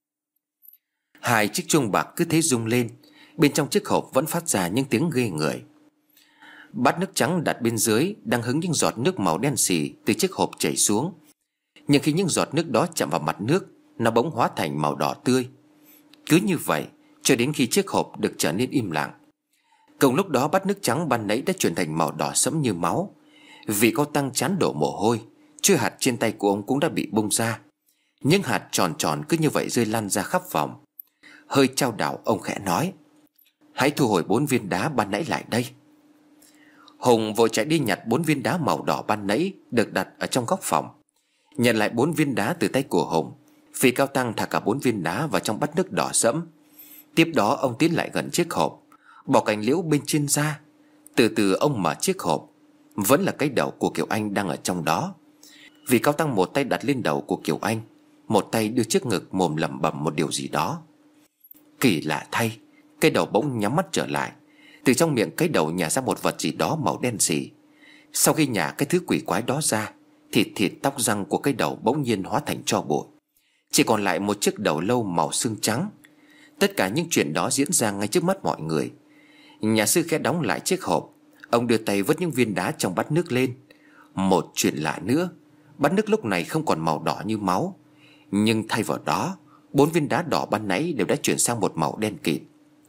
2 chiếc chuông bạc cứ thế rung lên. Bên trong chiếc hộp vẫn phát ra những tiếng ghê người. Bát nước trắng đặt bên dưới đang hứng những giọt nước màu đen xì từ chiếc hộp chảy xuống. Nhưng khi những giọt nước đó chạm vào mặt nước, nó bỗng hóa thành màu đỏ tươi. Cứ như vậy cho đến khi chiếc hộp được trở nên im lặng. Cùng lúc đó bát nước trắng ban nãy đã chuyển thành màu đỏ sẫm như máu. Vị cao tăng chán đổ mồ hôi. Chuôi hạt trên tay của ông cũng đã bị bung ra. Những hạt tròn tròn cứ như vậy rơi lan ra khắp phòng. Hơi chao đảo, ông khẽ nói: "Hãy thu hồi 4 viên đá ban nãy lại đây." Hùng vội chạy đi nhặt 4 viên đá màu đỏ ban nãy được đặt ở trong góc phòng. Nhận lại 4 viên đá từ tay của Hùng, vị cao tăng thả cả 4 viên đá vào trong bát nước đỏ sẫm. Tiếp đó ông tiến lại gần chiếc hộp, bỏ cành liễu bên trên ra. Từ từ ông mở chiếc hộp. Vẫn là cái đầu của Kiều Anh đang ở trong đó. Vị cao tăng một tay đặt lên đầu của Kiều Anh, một tay đưa trước ngực, mồm lẩm bẩm một điều gì đó. Kỳ lạ thay, cái đầu bỗng nhắm mắt trở lại. Từ trong miệng cái đầu nhả ra một vật gì đó màu đen xì. Sau khi nhả cái thứ quỷ quái đó ra, thịt tóc răng của cái đầu bỗng nhiên hóa thành tro bụi. Chỉ còn lại một chiếc đầu lâu màu xương trắng. Tất cả những chuyện đó diễn ra ngay trước mắt mọi người. Nhà sư khẽ đóng lại chiếc hộp. Ông đưa tay vớt những viên đá trong bát nước lên. Một chuyện lạ nữa, bát nước lúc này không còn màu đỏ như máu, nhưng thay vào đó 4 viên đá đỏ ban nãy đều đã chuyển sang một màu đen kịt.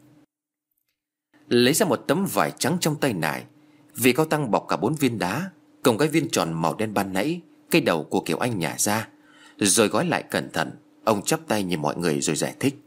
Lấy ra một tấm vải trắng trong tay nải, vị cao tăng bọc cả 4 viên đá cùng cái viên tròn màu đen ban nãy cái đầu của Kiều Anh nhả ra, rồi gói lại cẩn thận. Ông chắp tay nhìn mọi người rồi giải thích: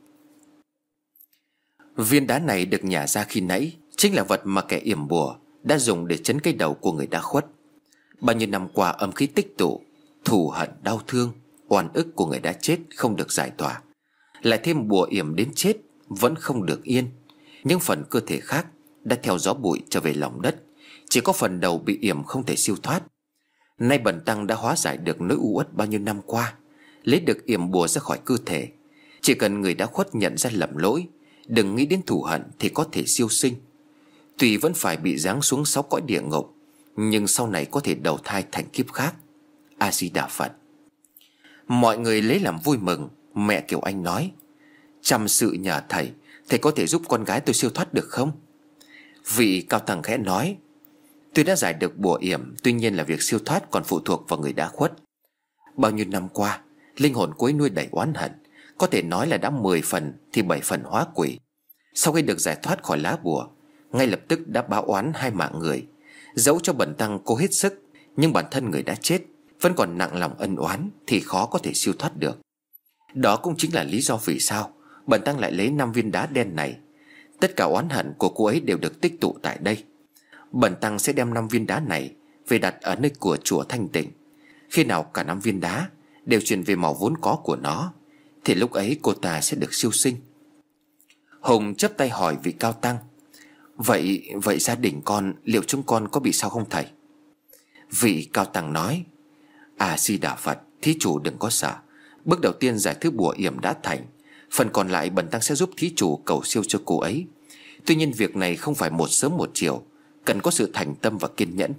"Viên đá này được nhả ra khi nãy chính là vật mà kẻ yểm bùa đã dùng để trấn cái đầu của người đã khuất. Bao nhiêu năm qua âm khí tích tụ, thù hận đau thương, oan ức của người đã chết không được giải tỏa, lại thêm bùa yểm đến chết vẫn không được yên. Những phần cơ thể khác đã theo gió bụi trở về lòng đất, chỉ có phần đầu bị yểm không thể siêu thoát. Nay bần tăng đã hóa giải được nỗi u uất bao nhiêu năm qua, lấy được yểm bùa ra khỏi cơ thể. Chỉ cần người đã khuất nhận ra lầm lỗi, đừng nghĩ đến thù hận thì có thể siêu sinh. Tuy vẫn phải bị giáng xuống 6 cõi địa ngục, nhưng sau này có thể đầu thai thành kiếp khác. A Di Đà Phật." Mọi người lấy làm vui mừng. Mẹ Kiều Anh nói: "Chăm sự nhờ thầy, thầy có thể giúp con gái tôi siêu thoát được không?" Vị cao tăng khẽ nói: "Tôi đã giải được bùa yểm, tuy nhiên là việc siêu thoát còn phụ thuộc vào người đã khuất. Bao nhiêu năm qua, linh hồn cô ấy nuôi đầy oán hận, có thể nói là đã 10 phần thì 7 phần hóa quỷ. Sau khi được giải thoát khỏi lá bùa, ngay lập tức đã báo oán 2 mạng người. Dẫu cho bần tăng cố hết sức, nhưng bản thân người đã chết vẫn còn nặng lòng ân oán thì khó có thể siêu thoát được. Đó cũng chính là lý do vì sao bần tăng lại lấy 5 viên đá đen này. Tất cả oán hận của cô ấy đều được tích tụ tại đây. Bần tăng sẽ đem 5 viên đá này về đặt ở nơi của chùa thanh tịnh. Khi nào cả 5 viên đá đều chuyển về màu vốn có của nó, thì lúc ấy cô ta sẽ được siêu sinh." Hùng chắp tay hỏi vị cao tăng: Vậy gia đình con, liệu chúng con có bị sao không thầy?" Vị cao tăng nói: "A Di Đà Phật, thí chủ đừng có sợ. Bước đầu tiên giải thứ bùa yểm đã thành, phần còn lại bần tăng sẽ giúp thí chủ cầu siêu cho cô ấy. Tuy nhiên việc này không phải một sớm một chiều, cần có sự thành tâm và kiên nhẫn."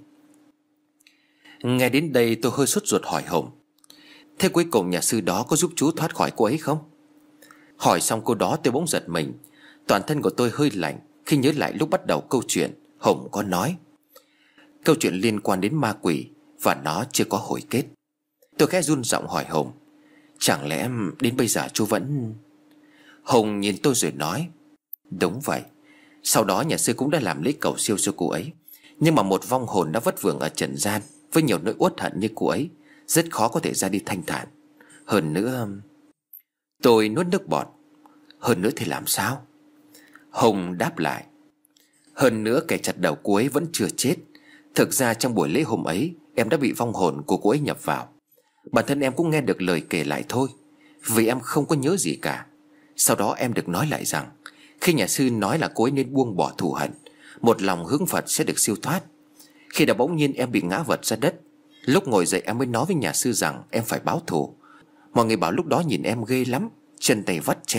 Nghe đến đây tôi hơi sốt ruột hỏi Hùng: "Thế cuối cùng nhà sư đó có giúp chú thoát khỏi cô ấy không?" Hỏi xong câu đó tôi bỗng giật mình. Toàn thân của tôi hơi lạnh khi nhớ lại lúc bắt đầu câu chuyện. Hùng có nói câu chuyện liên quan đến ma quỷ và nó chưa có hồi kết. Tôi khẽ run giọng hỏi Hùng: "Chẳng lẽ đến bây giờ chú vẫn..." Hùng nhìn tôi rồi nói: "Đúng vậy. Sau đó nhà sư cũng đã làm lễ cầu siêu cho cô ấy. Nhưng mà một vong hồn đã vất vưởng ở trần gian với nhiều nỗi uất hận như cô ấy, rất khó có thể ra đi thanh thản. Hơn nữa..." Tôi nuốt nước bọt. "Hơn nữa thì làm sao?" Hùng đáp lại: "Hơn nữa kẻ chặt đầu cô ấy vẫn chưa chết. Thực ra trong buổi lễ hôm ấy, em đã bị vong hồn của cô ấy nhập vào. Bản thân em cũng nghe được lời kể lại thôi, vì em không có nhớ gì cả. Sau đó em được nói lại rằng khi nhà sư nói là cô ấy nên buông bỏ thù hận, một lòng hướng Phật sẽ được siêu thoát. Khi đó bỗng nhiên em bị ngã vật ra đất. Lúc ngồi dậy em mới nói với nhà sư rằng em phải báo thù. Mọi người bảo lúc đó nhìn em ghê lắm, chân tay vắt chéo,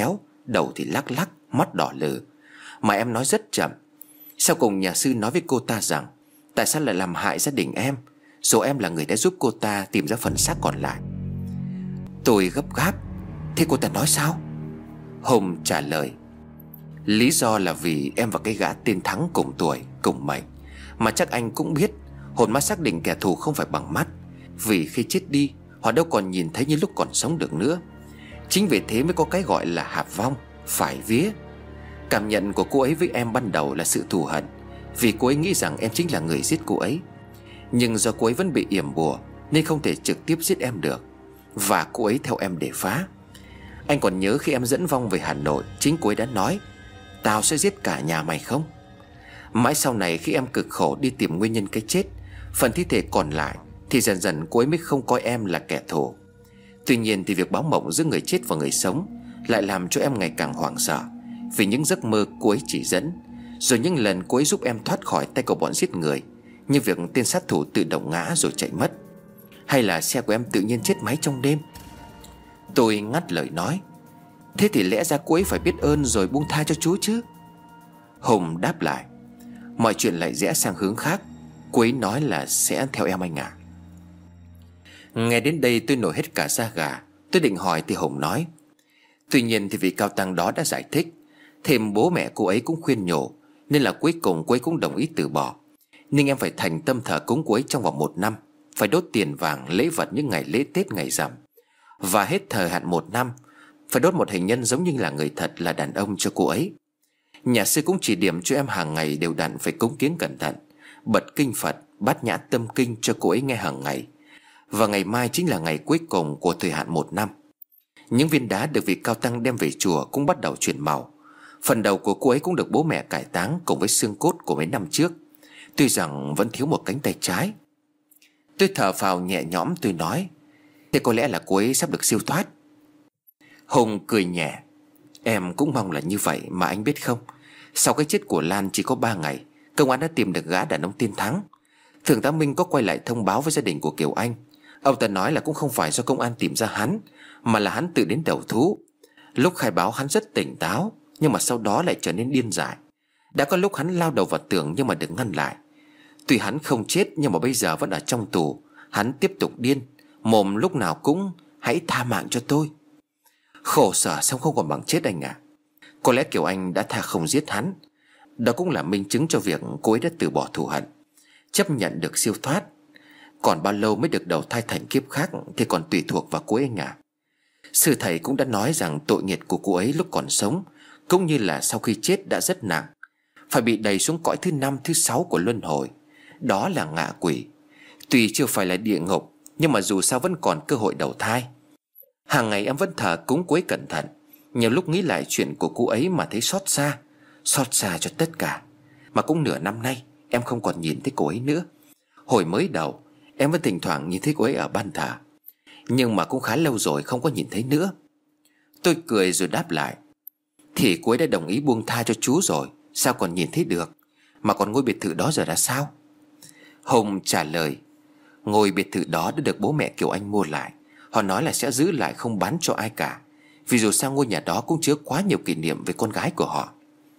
đầu thì lắc lắc, mắt đỏ lừ. Mà em nói rất chậm. Sau cùng nhà sư nói với cô ta rằng tại sao lại làm hại gia đình em, rồi em là người đã giúp cô ta tìm ra phần xác còn lại. Tôi gấp gáp: thế cô ta nói sao? Hùng trả lời: lý do là vì em và cái gã tên Thắng cùng tuổi, cùng mệnh. Mà chắc anh cũng biết, hồn ma xác định kẻ thù không phải bằng mắt, vì khi chết đi họ đâu còn nhìn thấy như lúc còn sống được nữa. Chính vì thế mới có cái gọi là hạp vong, phải vía. Cảm nhận của cô ấy với em ban đầu là sự thù hận, vì cô ấy nghĩ rằng em chính là người giết cô ấy. Nhưng do cô ấy vẫn bị yểm bùa nên không thể trực tiếp giết em được, và cô ấy theo em để phá. Anh còn nhớ khi em dẫn vong về Hà Nội, chính cô ấy đã nói: tao sẽ giết cả nhà mày không? Mãi sau này khi em cực khổ đi tìm nguyên nhân cái chết, phần thi thể còn lại, thì dần dần cô ấy mới không coi em là kẻ thù. Tuy nhiên thì việc báo mộng giữa người chết và người sống lại làm cho em ngày càng hoảng sợ, vì những giấc mơ cô ấy chỉ dẫn, rồi những lần cô ấy giúp em thoát khỏi tay của bọn giết người, như việc tên sát thủ tự động ngã rồi chạy mất, hay là xe của em tự nhiên chết máy trong đêm. Tôi ngắt lời nói: thế thì lẽ ra cô ấy phải biết ơn rồi buông tha cho chú chứ. Hùng đáp lại: mọi chuyện lại rẽ sang hướng khác. Cô ấy nói là sẽ theo em anh ạ. Nghe đến đây tôi nổi hết cả da gà. Tôi định hỏi thì Hùng nói: tuy nhiên thì vị cao tăng đó đã giải thích, thêm bố mẹ cô ấy cũng khuyên nhủ, nên là cuối cùng cô ấy cũng đồng ý từ bỏ. Nhưng em phải thành tâm thờ cúng cô ấy trong vòng 1 năm, phải đốt tiền vàng lễ vật những ngày lễ Tết ngày rằm, và hết thời hạn 1 năm phải đốt một hình nhân giống như là người thật, là đàn ông, cho cô ấy. Nhà sư cũng chỉ điểm cho em hàng ngày đều đặn phải cúng kiến cẩn thận, bật kinh Phật, bát nhã tâm kinh cho cô ấy nghe hàng ngày. Và ngày mai chính là ngày cuối cùng của thời hạn 1 năm. Những viên đá được vị cao tăng đem về chùa cũng bắt đầu chuyển màu. Phần đầu của cô ấy cũng được bố mẹ cải táng cùng với xương cốt của mấy năm trước, tuy rằng vẫn thiếu một cánh tay trái. Tôi thở phào nhẹ nhõm, tôi nói: thế có lẽ là cô ấy sắp được siêu thoát. Hùng cười nhẹ: em cũng mong là như vậy, mà anh biết không, sau cái chết của Lan chỉ có 3 ngày, công an đã tìm được gã đàn ông tên Thắng. Thượng tá Minh có quay lại thông báo với gia đình của Kiều Anh. Ông ta nói là cũng không phải do công an tìm ra hắn, mà là hắn tự đến đầu thú. Lúc khai báo hắn rất tỉnh táo, nhưng mà sau đó lại trở nên điên dại. Đã có lúc hắn lao đầu vào tường nhưng mà được ngăn lại. Tuy hắn không chết nhưng mà bây giờ vẫn ở trong tù. Hắn tiếp tục điên, mồm lúc nào cũng: hãy tha mạng cho tôi. Khổ sở xong không còn bằng chết anh ạ. Có lẽ Kiều Anh đã tha không giết hắn. Đó cũng là minh chứng cho việc cô ấy đã từ bỏ thù hận, chấp nhận được siêu thoát. Còn bao lâu mới được đầu thai thành kiếp khác thì còn tùy thuộc vào cô ấy anh ạ. Sư thầy cũng đã nói rằng tội nghiệp của cô ấy lúc còn sống cũng như là sau khi chết đã rất nặng, phải bị đày xuống cõi thứ 5, thứ 6 của luân hồi. Đó là ngạ quỷ. Tuy chưa phải là địa ngục, nhưng mà dù sao vẫn còn cơ hội đầu thai. Hàng ngày em vẫn thờ cúng cô ấy cẩn thận. Nhiều lúc nghĩ lại chuyện của cô ấy mà thấy xót xa. Xót xa cho tất cả. Mà cũng nửa năm nay em không còn nhìn thấy cô ấy nữa. Hồi mới đầu em vẫn thỉnh thoảng nhìn thấy cô ấy ở ban thờ, nhưng mà cũng khá lâu rồi không có nhìn thấy nữa. Tôi cười rồi đáp lại: thì cô ấy đã đồng ý buông tha cho chú rồi, sao còn nhìn thấy được. Mà còn ngôi biệt thự đó giờ đã sao? Hùng trả lời: ngôi biệt thự đó đã được bố mẹ Kiều Anh mua lại. Họ nói là sẽ giữ lại, không bán cho ai cả, vì dù sao ngôi nhà đó cũng chứa quá nhiều kỷ niệm với con gái của họ.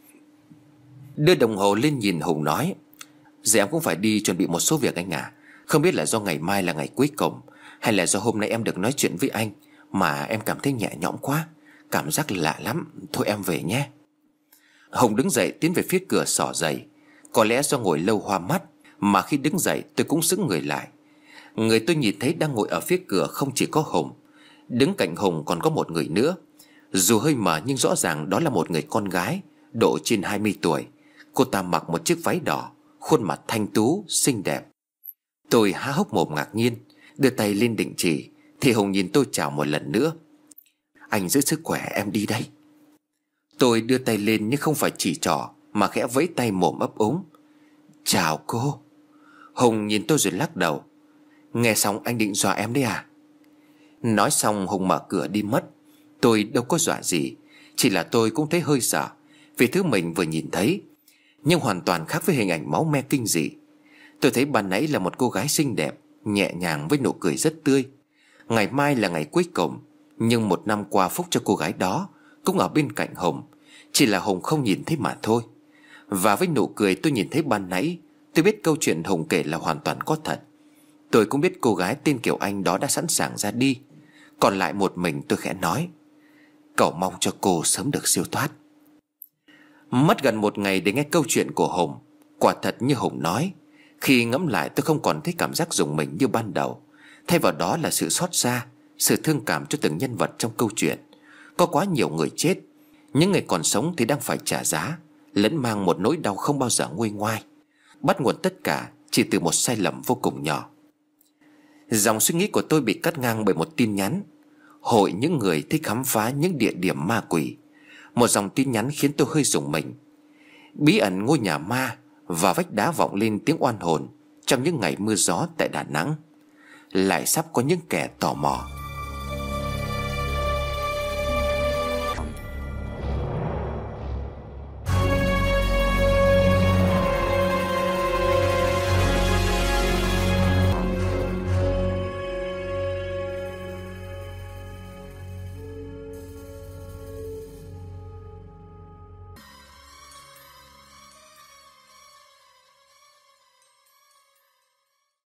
Đưa đồng hồ lên nhìn Hùng nói: giờ em cũng phải đi chuẩn bị một số việc anh ạ. Không biết là do ngày mai là ngày cuối cùng, hay là do hôm nay em được nói chuyện với anh mà em cảm thấy nhẹ nhõm quá, cảm giác lạ lắm. Thôi em về nhé. Hùng đứng dậy tiến về phía cửa xỏ giày. Có lẽ do ngồi lâu hoa mắt mà khi đứng dậy tôi cũng sững người lại. Người tôi nhìn thấy đang ngồi ở phía cửa không chỉ có Hùng. Đứng cạnh Hùng còn có một người nữa. Dù hơi mờ nhưng rõ ràng đó là một người con gái, độ trên 20 tuổi. Cô ta mặc một chiếc váy đỏ, khuôn mặt thanh tú, xinh đẹp. Tôi há hốc mồm ngạc nhiên, đưa tay lên định chỉ thì Hùng nhìn tôi chào một lần nữa: anh giữ sức khỏe, em đi đây. Tôi đưa tay lên nhưng không phải chỉ trỏ, mà khẽ vẫy tay mồm ấp úng: chào cô. Hùng nhìn tôi rồi lắc đầu: nghe xong anh định dọa em đấy à? Nói xong Hùng mở cửa đi mất. Tôi đâu có dọa gì, chỉ là tôi cũng thấy hơi sợ vì thứ mình vừa nhìn thấy, nhưng hoàn toàn khác với hình ảnh máu me kinh dị. Tôi thấy ban nãy là một cô gái xinh đẹp, nhẹ nhàng với nụ cười rất tươi. Ngày mai là ngày cuối cùng, nhưng 1 năm qua phúc cho cô gái đó cũng ở bên cạnh Hùng, chỉ là Hùng không nhìn thấy mà thôi. Và với nụ cười tôi nhìn thấy ban nãy, tôi biết câu chuyện Hùng kể là hoàn toàn có thật. Tôi cũng biết cô gái tên Kiều Anh đó đã sẵn sàng ra đi. Còn lại một mình tôi khẽ nói: "Cậu mong cho cô sớm được siêu thoát." Mất gần một ngày để nghe câu chuyện của Hùng. Quả thật như Hùng nói, khi ngẫm lại tôi không còn thấy cảm giác rùng mình như ban đầu. Thay vào đó là sự xót xa, sự thương cảm cho từng nhân vật trong câu chuyện. Có quá nhiều người chết, những người còn sống thì đang phải trả giá, lẫn mang một nỗi đau không bao giờ nguôi ngoai. Bắt nguồn tất cả chỉ từ một sai lầm vô cùng nhỏ. Dòng suy nghĩ của tôi bị cắt ngang bởi một tin nhắn: hội những người thích khám phá những địa điểm ma quỷ. Một dòng tin nhắn khiến tôi hơi rùng mình. Bí ẩn ngôi nhà ma và vách đá vọng lên tiếng oan hồn trong những ngày mưa gió tại Đà Nẵng. Lại sắp có những kẻ tò mò